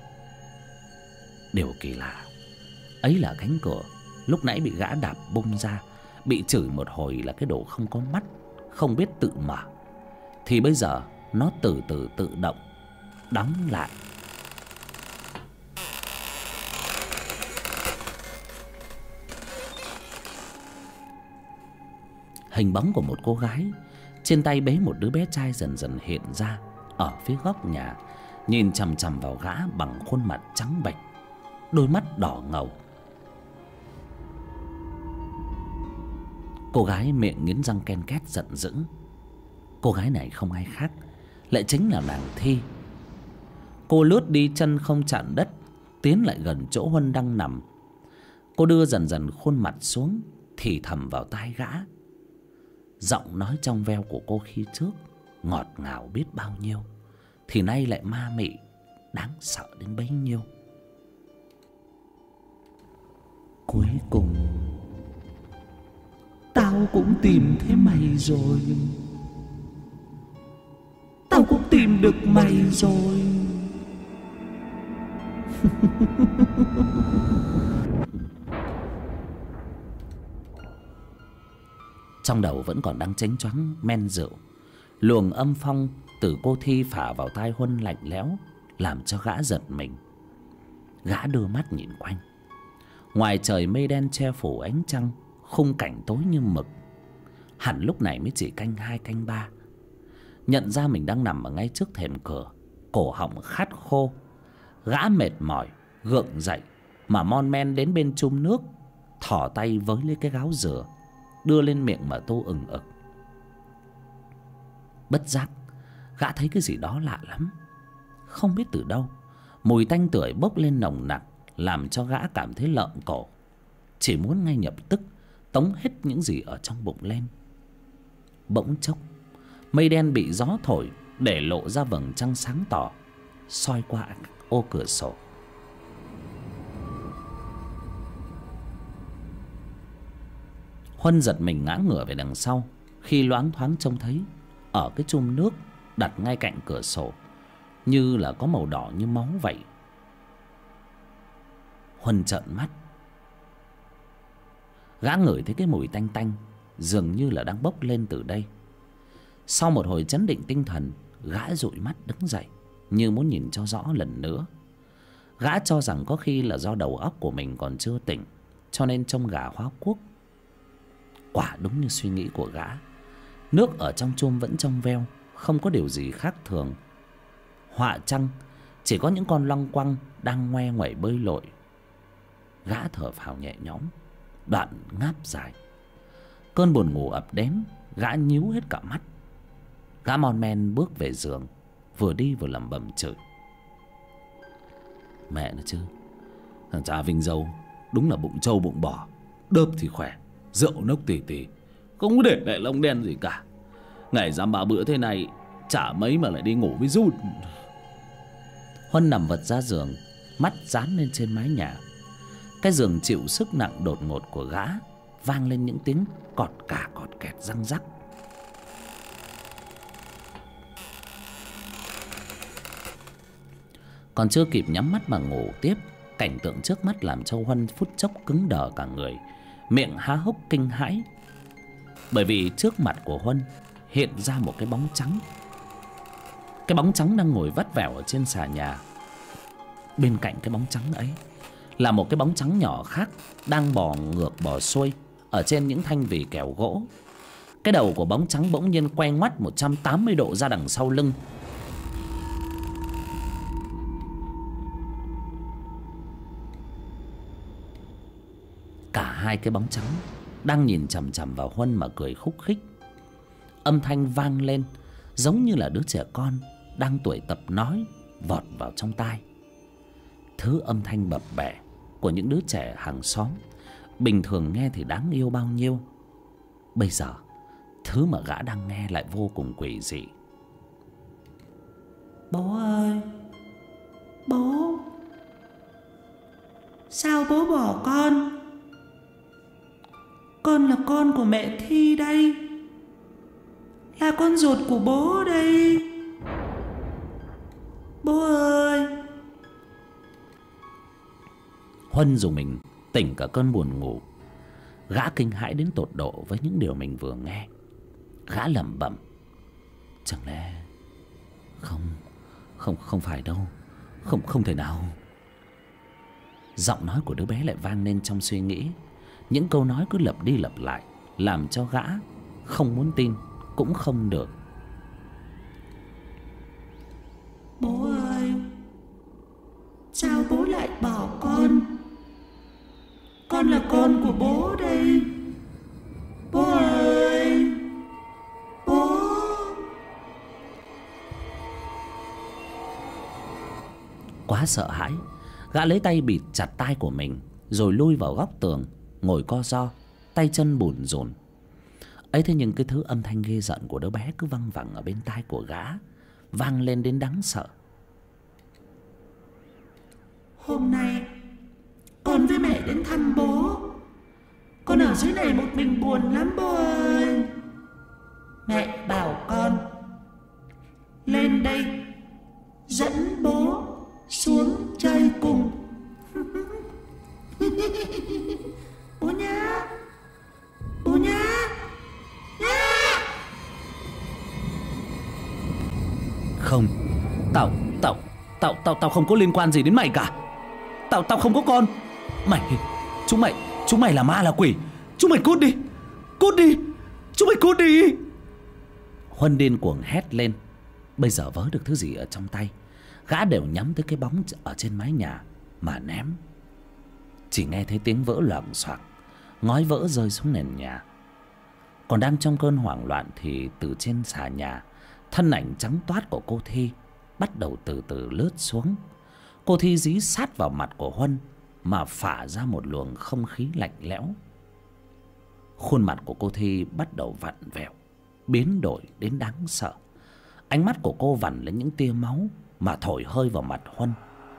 Điều kỳ lạ ấy là cánh cửa lúc nãy bị gã đạp bung ra, bị chửi một hồi là cái đồ không có mắt, không biết tự mở, thì bây giờ nó từ từ tự động đóng lại. Hình bóng của một cô gái trên tay bế một đứa bé trai dần dần hiện ra ở phía góc nhà, nhìn chằm chằm vào gã bằng khuôn mặt trắng bệch, đôi mắt đỏ ngầu. Cô gái miệng nghiến răng ken két giận dữ. Cô gái này không ai khác, lại chính là nàng Thi. Cô lướt đi chân không chạm đất, tiến lại gần chỗ Huân đang nằm. Cô đưa dần dần khuôn mặt xuống, thì thầm vào tai gã. Giọng nói trong veo của cô khi trước ngọt ngào biết bao nhiêu, thì nay lại ma mị đáng sợ đến bấy nhiêu. Cuối cùng tao cũng tìm thấy mày rồi, tao cũng tìm được mày rồi. Trong đầu vẫn còn đang chánh choáng men rượu, luồng âm phong từ cô Thi phả vào tai Huân lạnh lẽo, làm cho gã giật mình. Gã đưa mắt nhìn quanh. Ngoài trời mây đen che phủ ánh trăng, khung cảnh tối như mực. Hẳn lúc này mới chỉ canh 2 canh 3. Nhận ra mình đang nằm ở ngay trước thềm cửa, cổ họng khát khô. Gã mệt mỏi gượng dậy mà mon men đến bên chum nước, thỏ tay với lấy cái gáo dừa, đưa lên miệng mà tô ừng ực. Bất giác gã thấy cái gì đó lạ lắm. Không biết từ đâu mùi tanh tưởi bốc lên nồng nặc, làm cho gã cảm thấy lợm cổ, chỉ muốn ngay lập tức tống hết những gì ở trong bụng lên. Bỗng chốc mây đen bị gió thổi để lộ ra vầng trăng sáng tỏ soi qua ô cửa sổ. Huân giật mình ngã ngửa về đằng sau khi loáng thoáng trông thấy ở cái chum nước đặt ngay cạnh cửa sổ như là có màu đỏ như máu vậy. Huân trợn mắt, gã ngửi thấy cái mùi tanh tanh dường như là đang bốc lên từ đây. Sau một hồi chấn định tinh thần, gã dụi mắt đứng dậy như muốn nhìn cho rõ lần nữa. Gã cho rằng có khi là do đầu óc của mình còn chưa tỉnh, cho nên trông gà hóa quốc. Quả đúng như suy nghĩ của gã, nước ở trong chum vẫn trong veo, không có điều gì khác thường. Họa chăng chỉ có những con loăng quăng đang ngoe nguẩy bơi lội. Gã thở phào nhẹ nhõm, đoạn ngáp dài. Cơn buồn ngủ ập đến, gã nhíu hết cả mắt. Gã mon men bước về giường, vừa đi vừa lẩm bẩm chửi: mẹ nó chứ, thằng cha Vinh Dâu đúng là bụng trâu bụng bò, đớp thì khỏe, rượu nốc tì tì, không có để lại lông đen gì cả. Ngày dăm ba bữa thế này chả mấy mà lại đi ngủ với rút. Huân nằm vật ra giường, mắt dán lên trên mái nhà. Cái giường chịu sức nặng đột ngột của gã vang lên những tiếng cọt cả cọt kẹt răng rắc. Còn chưa kịp nhắm mắt mà ngủ tiếp, cảnh tượng trước mắt làm cho Huân phút chốc cứng đờ cả người, miệng há hốc kinh hãi. Bởi vì trước mặt của Huân hiện ra một cái bóng trắng. Cái bóng trắng đang ngồi vắt vẻo ở trên xà nhà. Bên cạnh cái bóng trắng ấy là một cái bóng trắng nhỏ khác đang bò ngược bò xuôi ở trên những thanh vỉ kèo gỗ. Cái đầu của bóng trắng bỗng nhiên quay ngoắt 180 độ ra đằng sau lưng. Cả hai cái bóng trắng đang nhìn chằm chằm vào Huân mà cười khúc khích. Âm thanh vang lên giống như là đứa trẻ con đang tuổi tập nói vọt vào trong tai. Thứ âm thanh bập bẹ của những đứa trẻ hàng xóm bình thường nghe thì đáng yêu bao nhiêu, bây giờ thứ mà gã đang nghe lại vô cùng quỷ dị. Bố ơi, bố, sao bố bỏ con? Con là con của mẹ Thi đây, là con ruột của bố đây. Bố ơi. Huân dùng mình tỉnh cả cơn buồn ngủ. Gã kinh hãi đến tột độ với những điều mình vừa nghe. Gã lẩm bẩm: chẳng lẽ không phải đâu, không thể nào. Giọng nói của đứa bé lại vang lên trong suy nghĩ. Những câu nói cứ lặp đi lặp lại, làm cho gã không muốn tin cũng không được. Bố ơi, sao bố lại bỏ con? Con là con của bố đây. Bố ơi, bố. Quá sợ hãi, gã lấy tay bịt chặt tai của mình, rồi lui vào góc tường, ngồi co ro, tay chân bủn rủn. Ấy thế nhưng cái thứ âm thanh ghê giận của đứa bé cứ văng vẳng ở bên tai của gã, vang lên đến đáng sợ. Hôm nay con với mẹ đến thăm bố. Con ở dưới này một mình buồn lắm bố ơi. Mẹ bảo con lên đây dẫn bố xuống chơi cùng. Bố nhá, bố nhá, nhá. Không, tao không có liên quan gì đến mày cả. Tao không có con. Chúng mày là ma là quỷ. Chúng mày cút đi, chúng mày cút đi. Huân điên cuồng hét lên. Bây giờ vớ được thứ gì ở trong tay, gã đều nhắm tới cái bóng ở trên mái nhà mà ném. Chỉ nghe thấy tiếng vỡ loảng xoảng, ngói vỡ rơi xuống nền nhà. Còn đang trong cơn hoảng loạn thì từ trên xà nhà Thân ảnh trắng toát của cô Thi bắt đầu từ từ lướt xuống. Cô Thi dí sát vào mặt của Huân mà phả ra một luồng không khí lạnh lẽo. Khuôn mặt của cô Thi bắt đầu vặn vẹo, biến đổi đến đáng sợ. Ánh mắt của cô vằn lên những tia máu mà thổi hơi vào mặt Huân.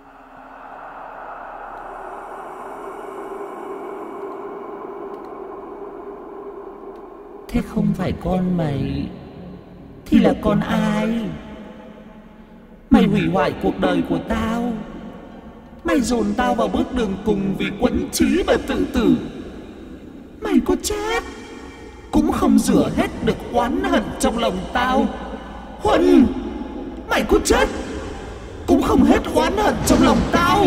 Thế không phải con mày thì là con ai? Mày hủy hoại cuộc đời của tao. Mày dồn tao vào bước đường cùng vì quẫn trí và tự tử. Mày có chết cũng không rửa hết được oán hận trong lòng tao. Huân, mày có chết cũng không hết oán hận trong lòng tao.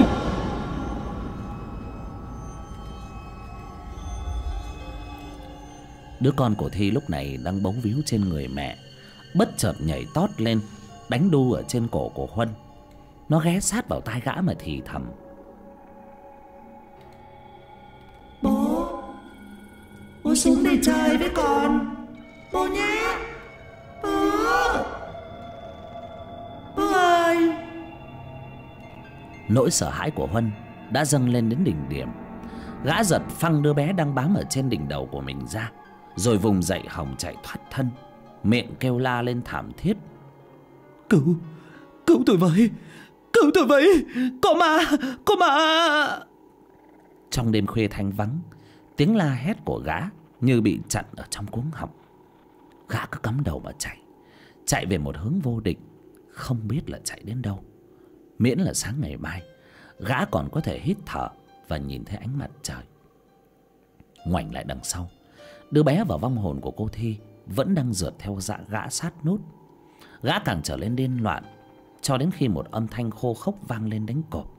Đứa con của Thi lúc này đang bấu víu trên người mẹ, bất chợt nhảy tót lên, đánh đu ở trên cổ của Huân. Nó ghé sát vào tai gã mà thì thầm: Bố xuống để chơi với con. Bố nhé. Bố ơi. Nỗi sợ hãi của Huân đã dâng lên đến đỉnh điểm. Gã giật phăng đứa bé đang bám ở trên đỉnh đầu của mình ra, rồi vùng dậy hòng chạy thoát thân, miệng kêu la lên thảm thiết: Cứu tôi với. Cứu tôi với. Có ma. Trong đêm khuya thanh vắng, tiếng la hét của gã như bị chặn ở trong cuống họng. Gã cứ cắm đầu mà chạy về một hướng vô định, không biết là chạy đến đâu. Miễn là sáng ngày mai gã còn có thể hít thở và nhìn thấy ánh mặt trời. Ngoảnh lại đằng sau, đứa bé và vong hồn của cô Thi vẫn đang rượt theo dạ gã sát nút. Gã càng trở lên điên loạn, cho đến khi một âm thanh khô khốc vang lên đánh cột.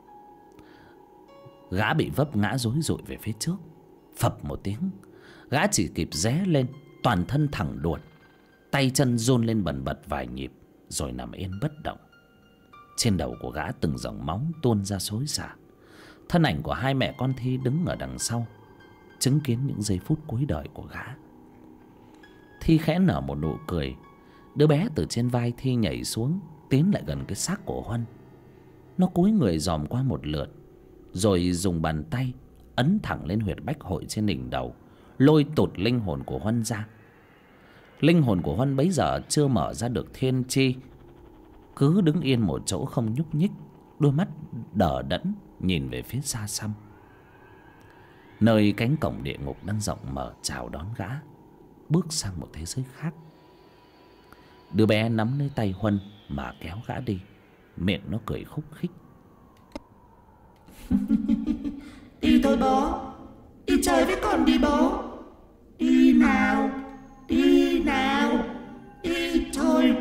Gã bị vấp ngã rối rụi về phía trước. Phập một tiếng, gã chỉ kịp ré lên, toàn thân thẳng đuột, tay chân run lên bần bật vài nhịp, rồi nằm yên bất động. Trên đầu của gã từng dòng máu tuôn ra xối xả. Thân ảnh của hai mẹ con Thi đứng ở đằng sau, chứng kiến những giây phút cuối đời của gã. Thi khẽ nở một nụ cười. Đứa bé từ trên vai Thi nhảy xuống, tiến lại gần cái xác của Huân. Nó cúi người dòm qua một lượt, rồi dùng bàn tay ấn thẳng lên huyệt bách hội trên đỉnh đầu, lôi tụt linh hồn của Huân ra. Linh hồn của Huân bấy giờ chưa mở ra được thiên chi, cứ đứng yên một chỗ không nhúc nhích, đôi mắt đờ đẫn nhìn về phía xa xăm, nơi cánh cổng địa ngục đang rộng mở chào đón gã bước sang một thế giới khác. Đứa bé nắm lấy tay Huân mà kéo gã đi, miệng nó cười khúc khích: Đi thôi bố. Đi chơi với con đi bố. Đi nào. Đi nào. Đi thôi.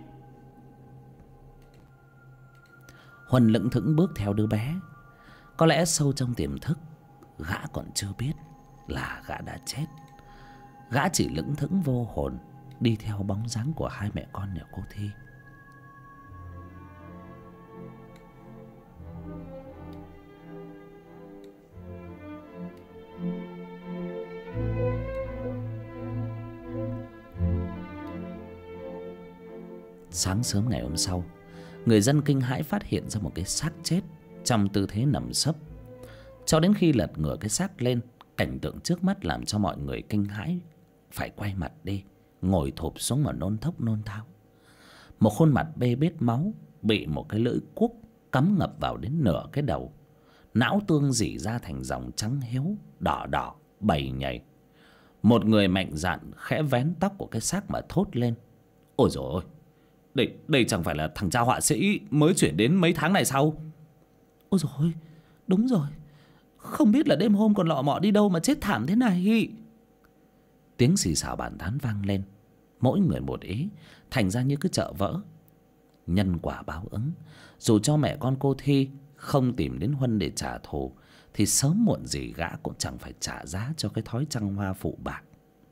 Huân lững thững bước theo đứa bé. Có lẽ sâu trong tiềm thức, gã còn chưa biết là gã đã chết. Gã chỉ lững thững vô hồn đi theo bóng dáng của hai mẹ con nhà cô Thi. Sáng sớm ngày hôm sau, người dân kinh hãi phát hiện ra một cái xác chết trong tư thế nằm sấp. Cho đến khi lật ngửa cái xác lên, cảnh tượng trước mắt làm cho mọi người kinh hãi phải quay mặt đi, ngồi thụp xuống mà nôn thốc nôn tháo. Một khuôn mặt bê bết máu bị một cái lưỡi cuốc cắm ngập vào đến nửa cái đầu. Não tương rỉ ra thành dòng trắng hiếu, đỏ đỏ, bầy nhảy. Một người mạnh dạn khẽ vén tóc của cái xác mà thốt lên: Ôi dồi ôi, đây chẳng phải là thằng cha họa sĩ mới chuyển đến mấy tháng này sao? Ôi dồi ôi, đúng rồi. Không biết là đêm hôm còn lọ mọ đi đâu mà chết thảm thế này. Tiếng xì xào bàn tán vang lên, mỗi người một ý, thành ra như cứ chợ vỡ. Nhân quả báo ứng, dù cho mẹ con cô Thi không tìm đến Huân để trả thù, thì sớm muộn gì gã cũng chẳng phải trả giá cho cái thói trăng hoa phụ bạc.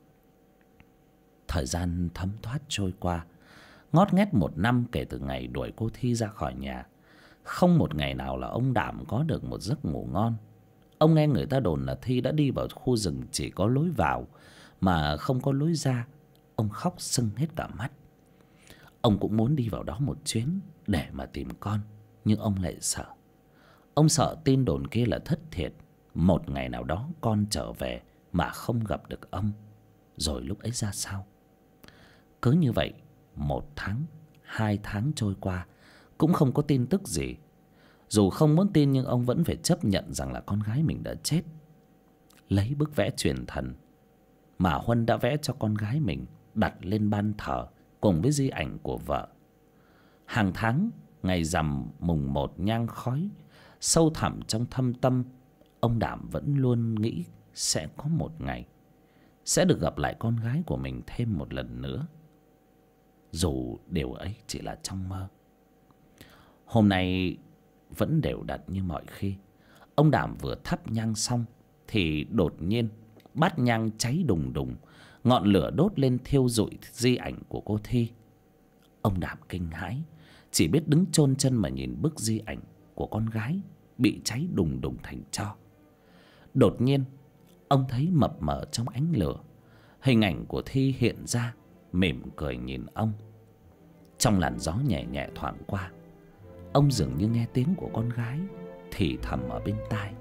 Thời gian thấm thoát trôi qua, ngót nghét 1 năm kể từ ngày đuổi cô Thi ra khỏi nhà. Không một ngày nào là ông Đảm có được một giấc ngủ ngon. Ông nghe người ta đồn là Thi đã đi vào khu rừng chỉ có lối vào mà không có lối ra. Ông khóc sưng hết cả mắt. Ông cũng muốn đi vào đó một chuyến để mà tìm con, nhưng ông lại sợ. Ông sợ tin đồn kia là thất thiệt. Một ngày nào đó con trở về mà không gặp được ông, rồi lúc ấy ra sao? Cứ như vậy 1 tháng, 2 tháng trôi qua, cũng không có tin tức gì. Dù không muốn tin nhưng ông vẫn phải chấp nhận rằng là con gái mình đã chết. Lấy bức vẽ truyền thần mà Huân đã vẽ cho con gái mình, đặt lên ban thờ cùng với di ảnh của vợ. Hàng tháng, ngày rằm mùng 1 nhang khói, sâu thẳm trong thâm tâm, ông Đảm vẫn luôn nghĩ sẽ có một ngày sẽ được gặp lại con gái của mình thêm một lần nữa, dù điều ấy chỉ là trong mơ. Hôm nay vẫn đều đặn như mọi khi. Ông Đảm vừa thắp nhang xong thì đột nhiên bát nhang cháy đùng đùng, ngọn lửa đốt lên thiêu rụi di ảnh của cô Thi. Ông Đảm kinh hãi, chỉ biết đứng chôn chân mà nhìn bức di ảnh của con gái bị cháy đùng đùng thành tro. Đột nhiên ông thấy mập mờ trong ánh lửa, hình ảnh của Thi hiện ra, mỉm cười nhìn ông. Trong làn gió nhẹ nhẹ thoảng qua, ông dường như nghe tiếng của con gái thì thầm ở bên tai: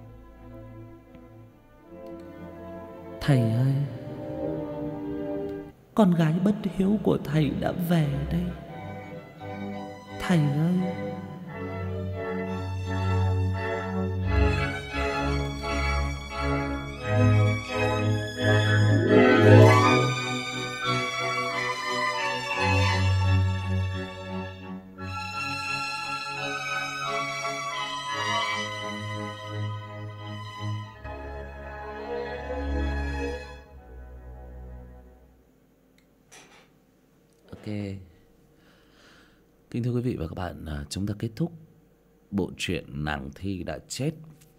"Thầy ơi, con gái bất hiếu của thầy đã về đây. Thầy ơi." Ok. Kính thưa quý vị và các bạn, chúng ta kết thúc bộ truyện Nàng Thi đã chết.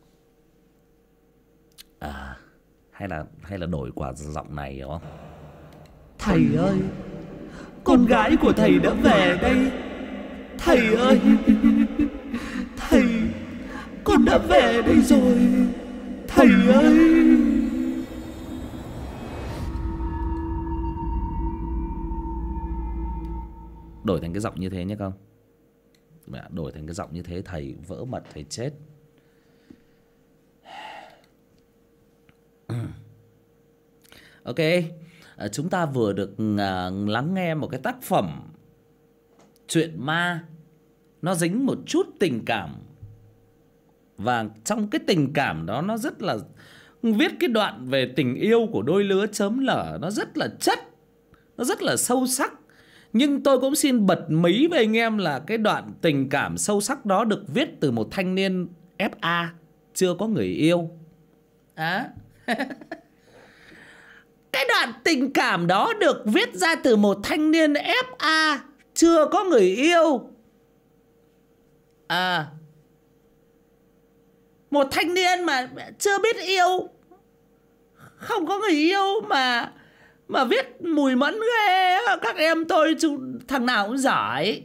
Hay là đổi quả giọng này hiểu không? Thầy ơi, con gái của thầy đã về đây. Thầy ơi, thầy, con đã về đây rồi. Thầy ơi. Đổi thành cái giọng như thế nhé không? Đổi thành cái giọng như thế thầy vỡ mật, thầy chết. Ok, chúng ta vừa được lắng nghe một cái tác phẩm truyện ma. Nó dính một chút tình cảm, và trong cái tình cảm đó nó rất là viết cái đoạn về tình yêu của đôi lứa chớm lở. Nó rất là chất, nó rất là sâu sắc. Nhưng tôi cũng xin bật mí với anh em là cái đoạn tình cảm sâu sắc đó được viết từ một thanh niên FA chưa có người yêu. Cái đoạn tình cảm đó được viết ra từ một thanh niên FA chưa có người yêu. Một thanh niên mà chưa biết yêu, không có người yêu mà viết mùi mẫn ghê. Các em tôi thằng nào cũng giỏi.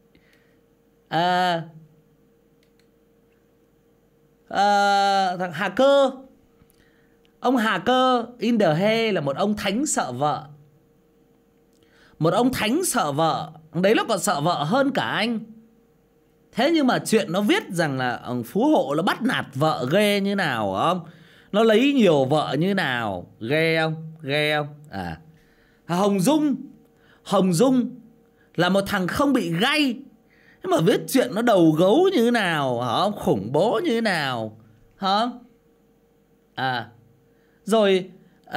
Thằng Hà Cơ, ông Hà Cơ in the He là một ông thánh sợ vợ. Một ông thánh sợ vợ. Đấy nó còn sợ vợ hơn cả anh. Thế nhưng mà chuyện nó viết rằng là ông Phú Hộ nó bắt nạt vợ ghê như nào không? Nó lấy nhiều vợ như nào, ghê không? Ghê không? Hồng Dung là một thằng không bị gay, nhưng mà viết chuyện nó đầu gấu như thế nào, hả? Khủng bố như thế nào, hả? Rồi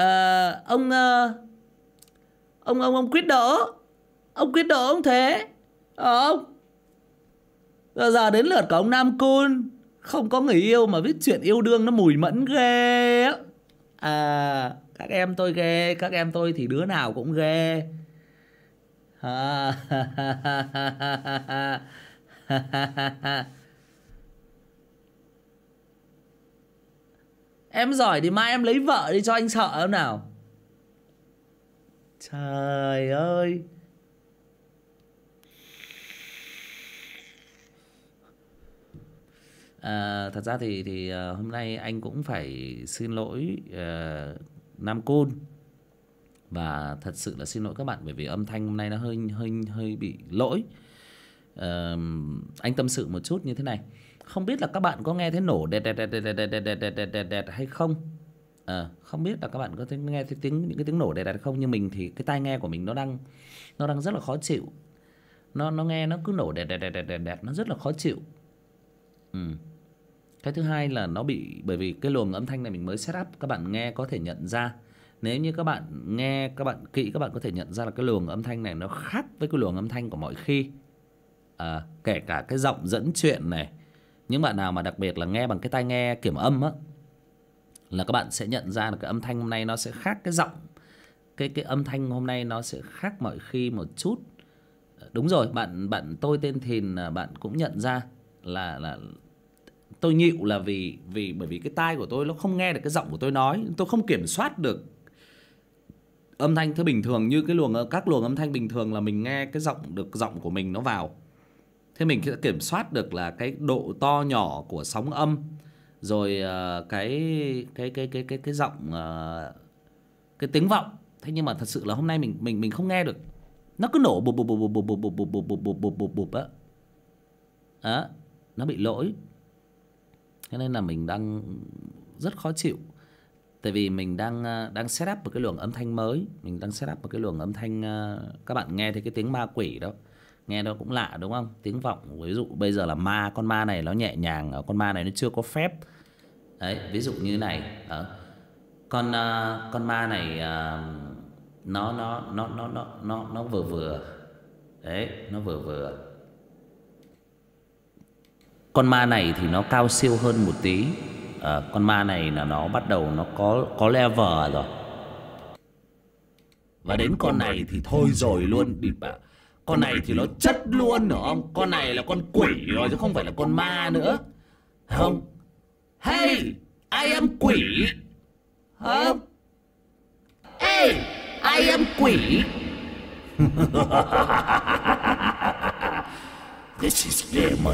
ông Quyết Đỡ, ông thế, không? Giờ đến lượt của ông Nam Cun, không có người yêu mà viết chuyện yêu đương nó mùi mẫn ghê á. Các em tôi ghê, các em tôi thì đứa nào cũng ghê. Em giỏi thì mai em lấy vợ đi cho anh sợ không nào? Trời ơi. Thật ra thì hôm nay anh cũng phải xin lỗi Nam Cun, Và thật sự là xin lỗi các bạn bởi vì âm thanh hôm nay nó hơi bị lỗi. Anh tâm sự một chút như thế này, không biết là các bạn có nghe thấy nổ đẹt đẹt đẹt đẹt đẹt đẹt đẹt đẹt đẹt đẹt hay không? Không biết là các bạn có thấy nghe thấy những cái tiếng nổ đẹt đẹt không, nhưng mình thì cái tai nghe của mình nó đang rất là khó chịu. Nó nghe nó cứ nổ đẹt đẹt đẹt đẹt đẹt, nó rất là khó chịu. Cái thứ hai là nó bị, bởi vì cái luồng âm thanh này mình mới set up, các bạn nghe có thể nhận ra. Nếu như các bạn nghe các bạn kỹ, các bạn có thể nhận ra là cái luồng âm thanh này nó khác với cái luồng âm thanh của mọi khi. Kể cả cái giọng dẫn chuyện này, những bạn nào mà đặc biệt là nghe bằng cái tai nghe kiểm âm á, là các bạn sẽ nhận ra là cái âm thanh hôm nay nó sẽ khác cái giọng. Cái âm thanh hôm nay nó sẽ khác mọi khi một chút. Đúng rồi, bạn tôi tên Thìn, bạn cũng nhận ra là tôi nhịu là vì bởi vì cái tai của tôi nó không nghe được cái giọng của tôi nói, tôi không kiểm soát được âm thanh. Thế bình thường như các luồng âm thanh bình thường là mình nghe cái giọng của mình nó vào, thế mình sẽ kiểm soát được là cái độ to nhỏ của sóng âm, rồi cái giọng, cái tiếng vọng. Thế nhưng mà thật sự là hôm nay mình không nghe được, nó cứ nổ bụp bụp bụp bụp bụp bụp bụp bụp bụp bụp bụp bụp á. Nó bị lỗi. Cho nên là mình đang rất khó chịu. Tại vì mình đang set up một cái luồng âm thanh mới. Mình đang set up một cái luồng âm thanh, các bạn nghe thấy cái tiếng ma quỷ đó, nghe nó cũng lạ đúng không? Tiếng vọng, ví dụ bây giờ là con ma này nó nhẹ nhàng, con ma này nó chưa có phép. Đấy, ví dụ như này, con ma này nó vừa vừa. Đấy, nó vừa vừa. Con ma này thì nó cao siêu hơn một tí. Con ma này là nó bắt đầu nó có level rồi. Và đến con này thì thôi rồi luôn. Con này thì nó chất luôn, hiểu không? Con này là con quỷ rồi chứ không phải là con ma nữa, không? Hey, I am quỷ, không? Hey, I am quỷ. This is demon.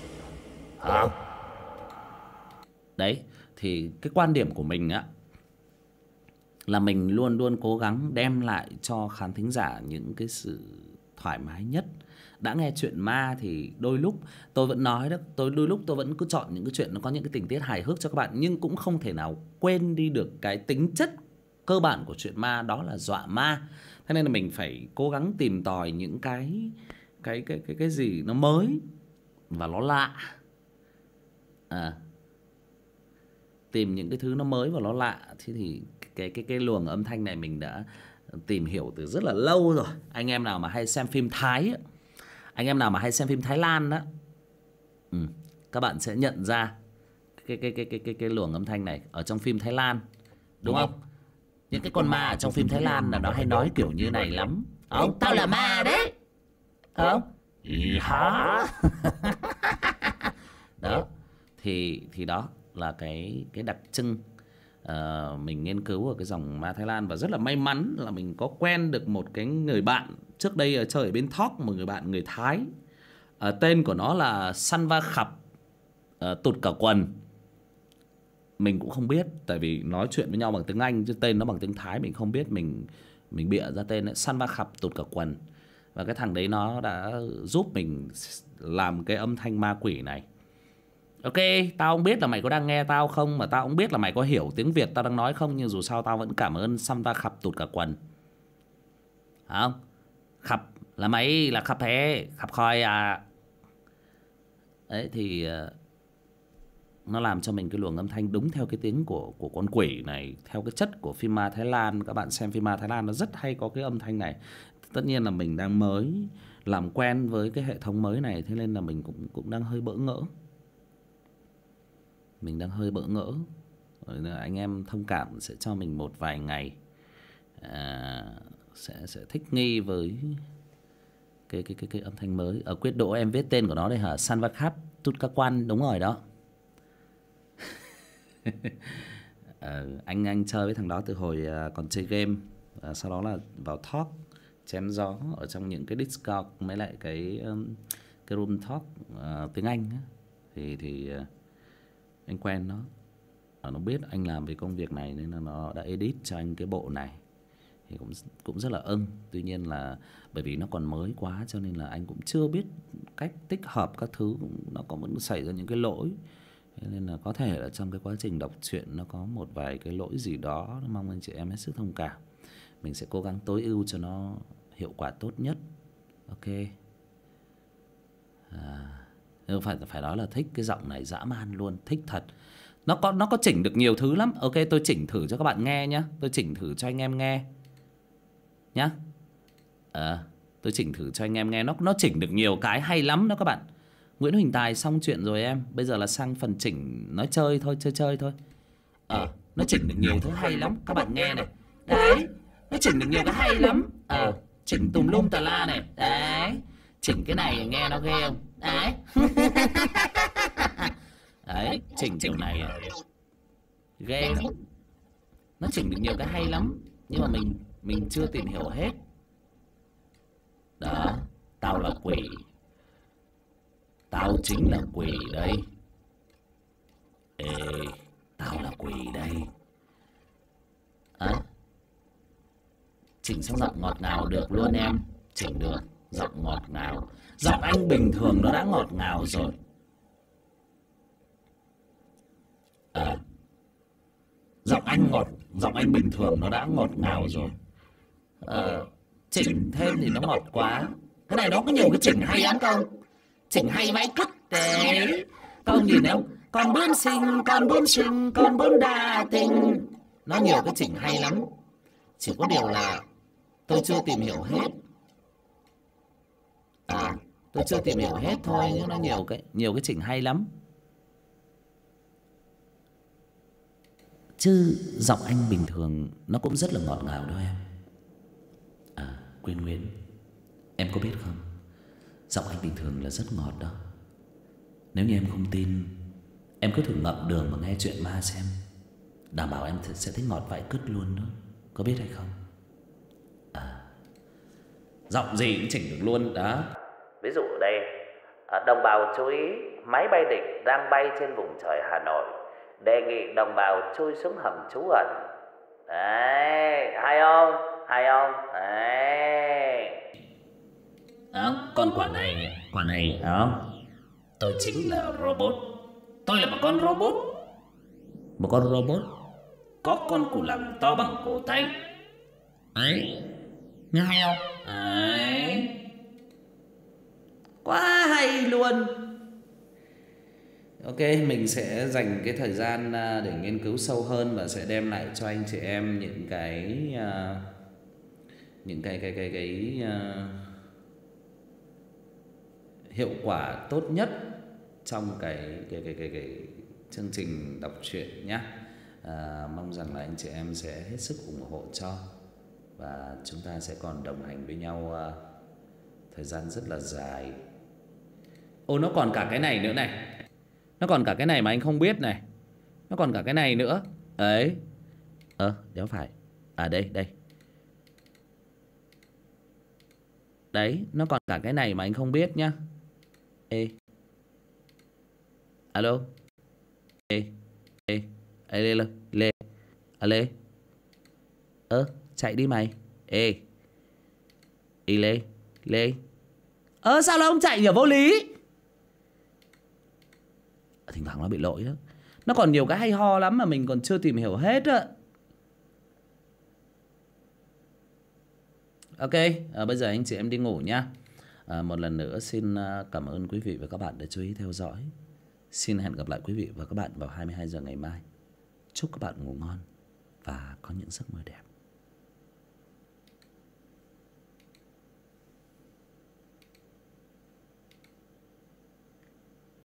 Đấy, thì cái quan điểm của mình á là mình luôn luôn cố gắng đem lại cho khán thính giả những cái sự thoải mái nhất. Đã nghe chuyện ma thì đôi lúc tôi vẫn nói đó, đôi lúc tôi vẫn cứ chọn những cái chuyện nó có những cái tình tiết hài hước cho các bạn, nhưng cũng không thể nào quên đi được cái tính chất cơ bản của chuyện ma, đó là dọa ma. Thế nên là mình phải cố gắng tìm tòi những cái gì nó mới và nó lạ. Tìm những cái thứ nó mới và nó lạ. Thế thì cái luồng âm thanh này mình đã tìm hiểu từ rất là lâu rồi. Anh em nào mà hay xem phim Thái, anh em nào mà hay xem phim Thái Lan đó, các bạn sẽ nhận ra cái luồng âm thanh này ở trong phim Thái Lan, đúng không? Những cái con ma ở trong phim Thái Lan là nó hay nói kiểu như này lắm. Ông tao là ma đấy, không? Hả? Đó. Thì đó là cái đặc trưng. Mình nghiên cứu ở cái dòng ma Thái Lan, và rất là may mắn là mình có quen được một cái người bạn trước đây chơi ở bên Thóc, một người bạn người Thái. Tên của nó là Sanva Khập, tụt cả quần. Mình cũng không biết, tại vì nói chuyện với nhau bằng tiếng Anh chứ tên nó bằng tiếng Thái mình không biết, mình bịa ra tên ấy, Sanva Khập tụt cả quần. Và cái thằng đấy nó đã giúp mình làm cái âm thanh ma quỷ này. Ok, tao không biết là mày có đang nghe tao không, mà tao không biết là mày có hiểu tiếng Việt tao đang nói không, nhưng dù sao tao vẫn cảm ơn Sanva Khập tụt cả quần. Hả không? Khập là mày, là khập thế, khập khoi à. Đấy thì nó làm cho mình cái luồng âm thanh đúng theo cái tiếng của con quỷ này, theo cái chất của phim ma Thái Lan. Các bạn xem phim ma Thái Lan nó rất hay có cái âm thanh này. Tất nhiên là mình đang mới làm quen với cái hệ thống mới này, thế nên là mình cũng đang hơi bỡ ngỡ. Mình đang hơi bỡ ngỡ. Anh em thông cảm sẽ cho mình một vài ngày sẽ thích nghi với cái âm thanh mới. Ở Quyết Đỗ em viết tên của nó đây hả? Sanva Khap Tutkawan, đúng rồi đó. Anh chơi với thằng đó từ hồi còn chơi game, sau đó là vào talk chém gió ở trong những cái Discord mấy lại cái room talk tiếng Anh á. Thì anh quen nó biết anh làm về công việc này nên là nó đã edit cho anh cái bộ này. thì cũng rất là ưng. Tuy nhiên là bởi vì nó còn mới quá cho nên là anh cũng chưa biết cách tích hợp các thứ, nó có vẫn xảy ra những cái lỗi. Thế nên là có thể là trong cái quá trình đọc truyện nó có một vài cái lỗi gì đó, mong anh chị em hết sức thông cảm. Mình sẽ cố gắng tối ưu cho nó hiệu quả tốt nhất. Ok. Phải nói là thích cái giọng này dã man luôn, thích thật. Nó có chỉnh được nhiều thứ lắm. Ok, tôi chỉnh thử cho các bạn nghe nhá. Tôi chỉnh thử cho anh em nghe nhá. Tôi chỉnh thử cho anh em nghe. Nó chỉnh được nhiều cái hay lắm đó các bạn. Nguyễn Huỳnh Tài xong chuyện rồi em. Bây giờ là sang phần chỉnh nói chơi thôi, chơi thôi. Nó chỉnh được nhiều thứ hay lắm. Các bạn nghe này. Đấy, nó chỉnh được nhiều cái hay lum. Chỉnh tùm lum tà la này. Đấy, chỉnh cái này nghe nó ghê không? Đấy. Đấy, chỉnh kiểu này ghê lắm. Nó chỉnh được nhiều cái hay lắm, nhưng mà mình chưa tìm hiểu hết. Đó, tao là quỷ. Tao chính là quỷ đây. Ê, tao là quỷ đây. Chỉnh sang giọng ngọt ngào được luôn em. Chỉnh được, giọng ngọt ngào. Giọng anh bình thường nó đã ngọt ngào rồi. Giọng anh bình thường nó đã ngọt ngào rồi. Chỉnh thêm thì nó ngọt quá. Cái này nó có nhiều cái chỉnh hay lắm không? Chỉnh hay vãi cứt đấy. Các ông nhìn thấy không? Con bướm xinh, con bướm đa tình. Nó nhiều cái chỉnh hay lắm. Chỉ có điều là tôi chưa tìm hiểu hết. Tôi chưa tìm hiểu hết thôi, nhưng nó nhiều cái chỉnh hay lắm. Chứ giọng anh bình thường nó cũng rất là ngọt ngào đâu em. Quyên Nguyễn, em có biết không? Giọng anh bình thường là rất ngọt đó. Nếu như em không tin, em cứ thử ngậm đường mà nghe chuyện ma xem. Đảm bảo em sẽ thấy ngọt vãi cứt luôn đó. Có biết hay không? Giọng gì cũng chỉnh được luôn đó. Ví dụ đây, đồng bào chú ý, máy bay địch đang bay trên vùng trời Hà Nội. Đề nghị đồng bào chui xuống hầm trú ẩn. Đấy, hay không? Đấy. Con quả này đó. Tôi chính là robot. Tôi là một con robot. Một con robot có con củ lẳng to bằng cổ tay. Đấy, nghe hay không? Đấy, quá hay luôn. Ok, mình sẽ dành cái thời gian để nghiên cứu sâu hơn và sẽ đem lại cho anh chị em những cái hiệu quả tốt nhất trong cái chương trình đọc truyện nhé. Mong rằng là anh chị em sẽ hết sức ủng hộ cho, và chúng ta sẽ còn đồng hành với nhau thời gian rất là dài. Nó còn cả cái này nữa này. Nó còn cả cái này mà anh không biết này. Nó còn cả cái này nữa. Ấy. Đéo phải. Đây. Đấy, nó còn cả cái này mà anh không biết nhá. Ê. Alo. Ê. Lê. Chạy đi mày. Ê. Đi Lê. Sao là ông chạy nhỉ, vô lý. Thỉnh thoảng nó bị lỗi đó. Nó còn nhiều cái hay ho lắm mà mình còn chưa tìm hiểu hết á. Ok, bây giờ anh chị em đi ngủ nhá. Một lần nữa xin cảm ơn quý vị và các bạn đã chú ý theo dõi. Xin hẹn gặp lại quý vị và các bạn vào 22 giờ ngày mai. Chúc các bạn ngủ ngon và có những giấc mơ đẹp.